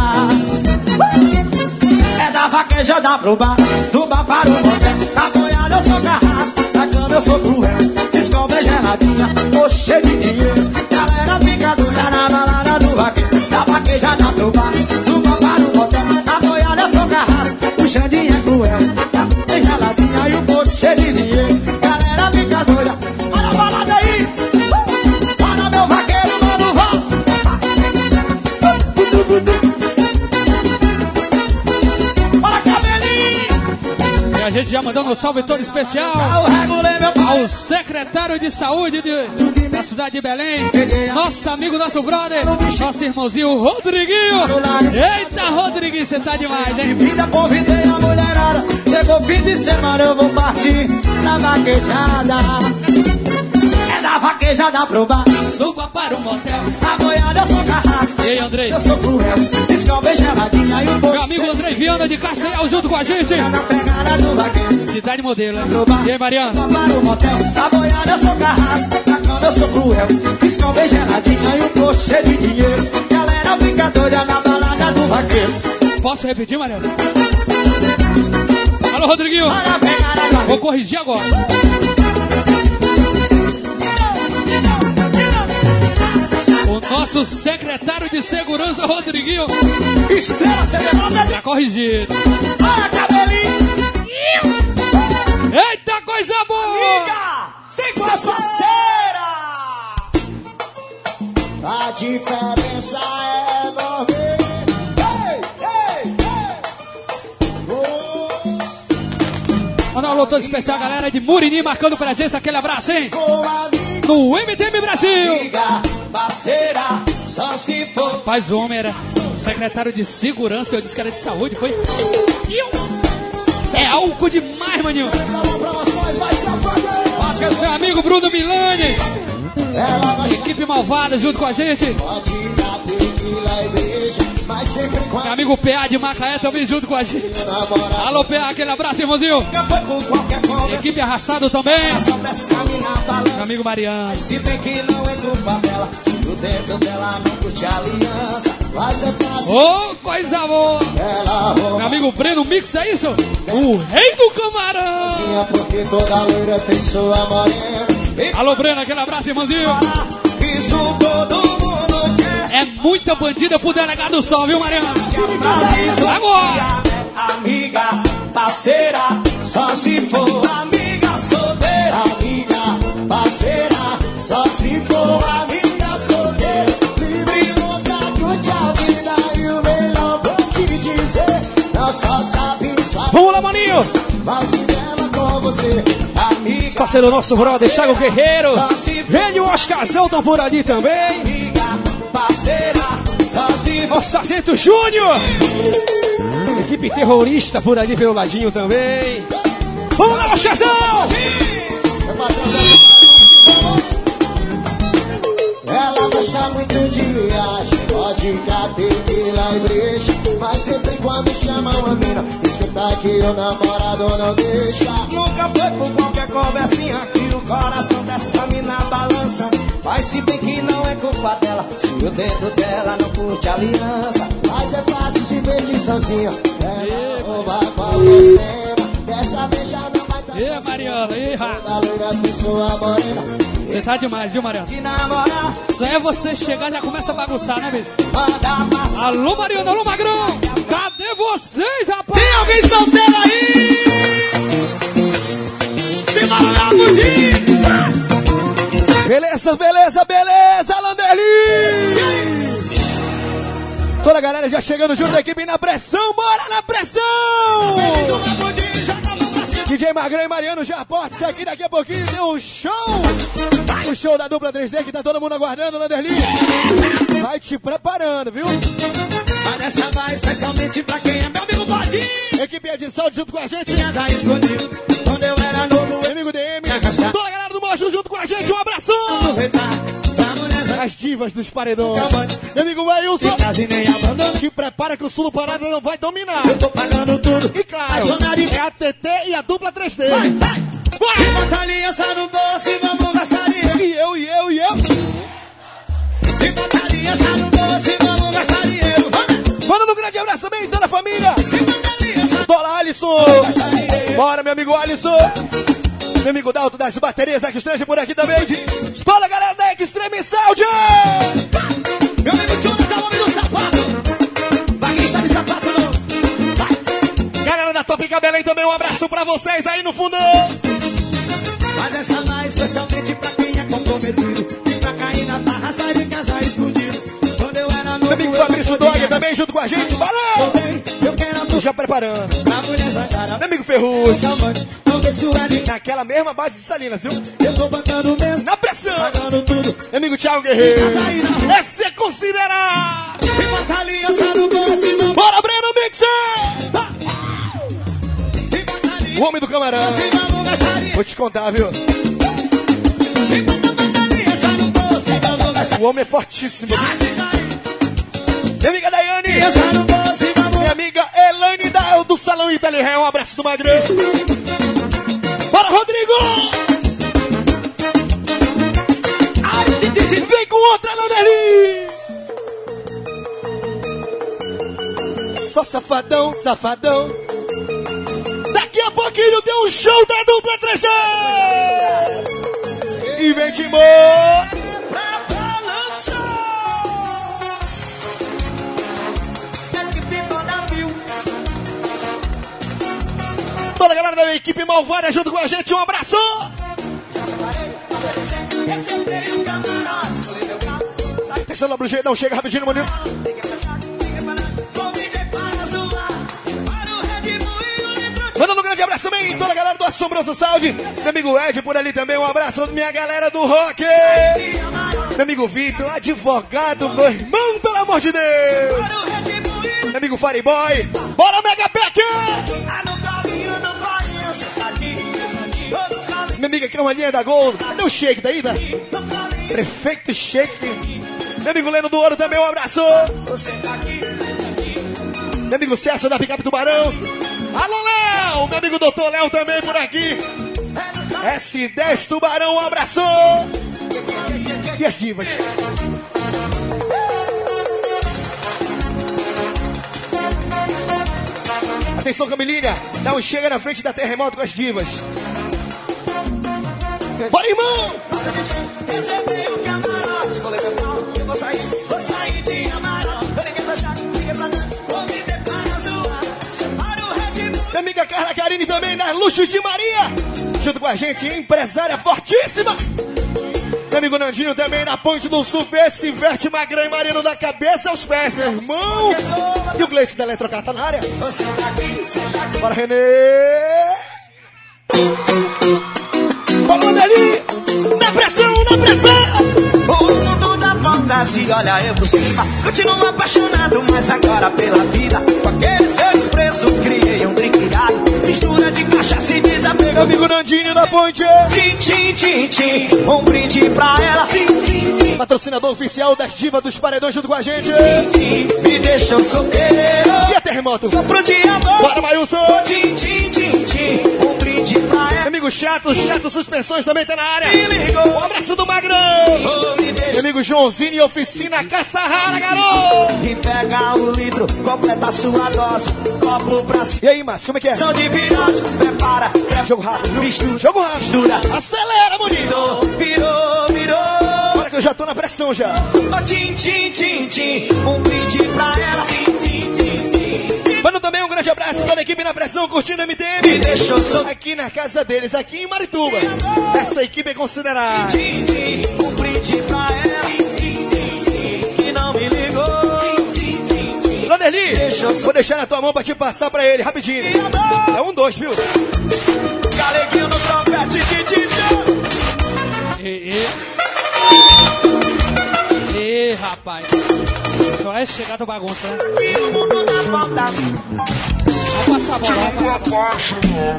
É da vaquejada pro bar, do bar para o motel. Na boiada eu sou carrasco, na cama eu sou cruel. Descobre geladinha, tô cheio de dinheiro. Galera fica doida na balada do vaqueiro. Da vaquejada pro bar, do bar para o motel. Na boiada eu sou carrasco, o Xandinho é cruel. Tem geladinha e o bolso cheio de dinheiro. Galera fica doida, olha a balada aí. Olha meu vaqueiro, mano, vá. Olha cabelinho. E a gente já mandando um salve todo especial ao secretário de saúde da cidade de Belém, nosso amigo, nosso brother, nosso irmãozinho Rodriguinho. Eita, Rodriguinho, você tá demais, hein? Convidei a mulher namorada. Chegou fim de semana, eu vou partir na vaquejada. É da vaquejada pro bar, do bar para o motel. A boiada eu sou carrasco. E aí, Andrei? Eu sou cruel, piscão bem geladinha e um pouco. Meu amigo Andrei Viana de Castanhal junto com a gente. Na pegada do vaqueiro. Cidade Modelo, né? E aí, Mariana? Para o motel. A boiada eu sou carrasco. Na cama eu sou cruel, piscão bem geladinha e um pouco cheio de dinheiro. Galera fica doida na balada do vaqueiro. Posso repetir, Mariana? Alô, Rodriguinho. Vou corrigir agora. O nosso secretário de segurança, Rodriguinho. Estrela CBJ. Tá corrigido. Olha, cabelinho. Eita, coisa boa. Amiga, tem que ser parceira. A diferença é enorme. Mandar um alô todo especial, galera de Murinim, marcando presença. Aquele abraço, hein? No MTM Brasil. Parceira, só se for. Rapaz, o homem era secretário de segurança, eu disse que era de saúde, foi? É álcool demais, maninho. Meu amigo Bruno Milani. Equipe malvada junto com a gente. Meu amigo PA de Macaé também junto com a gente. Alô, PA, aquele abraço, irmãozinho. Equipe arrastado também. Meu amigo Mariano. Se bem que não é culpa dela, se o dedo dela não curte a aliança, mas é fácil. Ô, coisa boa. Meu amigo Breno Mix, é isso? O rei do camarão. Porque toda loira tem sua morena. Alô, Breno, aquele abraço, irmãozinho. Isso todo mundo quer. É muita bandida pro delegado só, viu, Mariana? Agora! Amiga, parceira, só se for amiga solteira. Amiga, parceira, só se for amiga solteira. Livre vontade, curte a vida e o melhor vou te dizer. Não só sabe sua. Vamos lá, maninho! Mas se dela com você, amiga. Os parceiros nosso brother, Thiago Guerreiro. Vem o Oscarzão, estão por ali também. Amiga, parceira, só se for. O Sargento Júnior. Equipe terrorista por ali pelo ladinho também. Vamos lá, Oscarzão! Ela gosta muito de viagem, vodka, tequila e breja. Mas sempre quando chama uma mina, esquenta que o namorado não deixa. Nunca foi por qualquer conversinha que o coração dessa mina balança. Mas se bem que não é culpa dela, se o dedo dela não curte a aliança. Mas é fácil se ver sozinha, ela rouba com a cena. Dessa vez já não vai estar sozinha. Mariana, morena. Você tá demais, viu, Mariana? Só é você chegar e já começa a bagunçar, né, bicho? Alô, Mariana, alô, Magrão! Cadê vocês, rapaz? Tem alguém solteiro aí? Se malhado diz! Beleza, beleza, beleza, Landerli! Toda a galera já chegando junto da equipe na pressão, bora na pressão! DJ Magrão e Mariano já aportam aqui, daqui a pouquinho tem um show! O show da dupla 3D que tá todo mundo aguardando, Landerli! Vai te preparando, viu? Mas essa vai especialmente pra quem é meu amigo Bodinho. Equipe edição junto com a gente. Já escondido, quando eu era novo. Meu amigo DM. Toda a galera do Mocho junto com a gente. Um abração. As divas dos paredões. Meu amigo Wilson. Te prepara que o Sul Parada não vai dominar. Eu tô pagando tudo. E claro, é a TT e a dupla 3D. Vai. Bota aliança no bolso e vamos gastar dinheiro. E eu. E bota aliança no bolso e vamos gastar dinheiro. Manda um grande abraço também, toda a família. Dólar Alisson. Bora, meu amigo Alisson. Meu amigo Dalto das baterias Extreme por aqui também. Toda a galera da Extreme Sound. Meu amigo Tchuna tá o homem do sapato. Baguista de sapato não. Vai. Galera da Top Cabelém também, um abraço pra vocês aí no fundão. Mas essa vai especialmente pra quem é comprometido. E pra cair na barra, sai de casa escondido. Quando eu era novo, meu amigo Fabrício Dog também junto com a gente. Valeu! Eu quero já preparando. A mulher zangada. Meu amigo Ferrugem. Vamos ver se o Ed. Naquela mesma base de Salinas, viu? Eu tô bancando mesmo. Na pressão. Pagando tudo. Meu amigo Thiago Guerreiro. É se considerar. E bota aliança no bolso. Bora, Breno Mixer! O homem do camarão. Vou te contar, viu? O homem é fortíssimo. Minha amiga Daiane. Minha amiga Elaine do Salão Itália. Um abraço do Magrão. Bora, Rodrigo! Vem com outra, Landerli! Só safadão, safadão. Daqui a pouquinho tem um show da dupla 3D! E vem, Timor! Toda a galera da minha equipe malvada junto com a gente, um abraço! Atenção na Blue não chega rapidinho, maninho. Mandando um grande abraço também, toda a galera do Assombroso Sound. Meu amigo Ed por ali também, um abraço. Minha galera do rock. Meu amigo Vitor, advogado, meu irmão, pelo amor de Deus. Meu amigo Fireboy. Bora, Mega Pack! Minha amiga Carmalinha da Gol. Cadê o Shake daí, tá? Prefeito Shake. Meu amigo Leno do Ouro também, um abraço. Meu amigo César da Picape Tubarão. Alô, Léo! Meu amigo Doutor Léo também por aqui. S10 Tubarão, um abraço. E as divas? Atenção, Camilinha. Dá um chega na frente da Terremoto com as divas. Bora, irmão! Vou sair de amarão. Minha amiga Carla Carine também, das Luxos de Maria. Junto com a gente, empresária fortíssima. Meu amigo Nandinho também, na Ponte do Sul. Esse verte Magrão e Marino da cabeça aos pés, meu irmão. E o Gleice da Eletrocar tá na área. Bora, Renê. Bora, Mandeli. Na pressão, na pressão. O mundo da fantasia, olha eu por cima. Continuo apaixonado, mas agora pela vida. Com aquele seu desprezo, criei um trincado. Mistura de cachaça e desapego. Meu amigo Nandinho da Ponte. Tchim, tchim, tchim, tchim. Um brinde pra ela. Patrocinador oficial das divas dos paredões junto com a gente. Me deixou solteiro. E a Terremoto? Sopro de amor. Bora, Mailson. Tchim, tchim, tchim, tchim. Um brinde pra ela. Meu amigo Chato Suspensões também tá na área. Me ligou. Um abraço do Magrão. Meu amigo Joãozinho e Oficina Caçarrara, garoto. E pega o litro, completa a sua dose. Copo pra cima. E aí, Márcio, como é que é? São de virote, prepara. Jogo rápido. Mistura. Jogo rápido. Mistura. Acelera, bonito. Virou. Olha que eu já tô na pressão já. Tchim, tchim, tchim, tchim. Um brinde pra ela. Manda também um grande abraço toda a equipe na pressão, curtindo a MTM. Me deixou aqui na casa deles, aqui em Marituba. Essa equipe é considerada. Um brinde pra ela. Que não me ligou. Landerli, vou deixar na tua mão pra te passar pra ele, rapidinho. É 1, 2, viu? Galeguinho no trompete de tijolo. Rapaz. Só é chegar da bagunça, né? Vamos passar a bola, vamos passar a bola.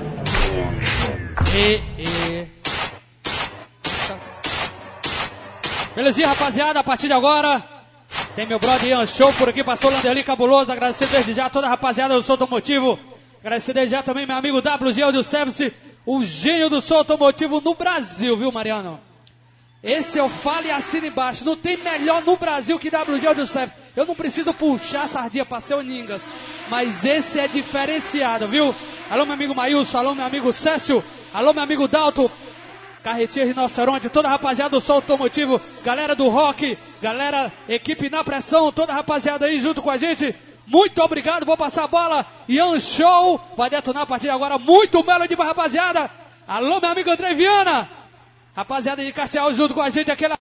Belezinha, rapaziada, a partir de agora tem meu brother Ian Show por aqui, passou o Landerli Cabuloso, agradecer desde já toda a rapaziada do Som Automotivo, agradecer desde já também meu amigo WG Audio Service, o gênio do som automotivo no Brasil, viu, Mariano? Esse eu falo e assino embaixo. Não tem melhor no Brasil que WG Audio Service. Eu não preciso puxar a sardinha pra ser o Ningas. Mas esse é diferenciado, viu? Alô, meu amigo Maílson. Alô, meu amigo Cécio. Alô, meu amigo Dalto. Carretinha Rinoceronte. Toda a rapaziada do som automotivo. Galera do rock. Galera, equipe na pressão. Toda a rapaziada aí junto com a gente. Muito obrigado. Vou passar a bola. Ian Show vai detonar a partir de agora. Muito melody pra rapaziada. Alô, meu amigo André Viana. Rapaziada de Castiel junto com a gente, aquela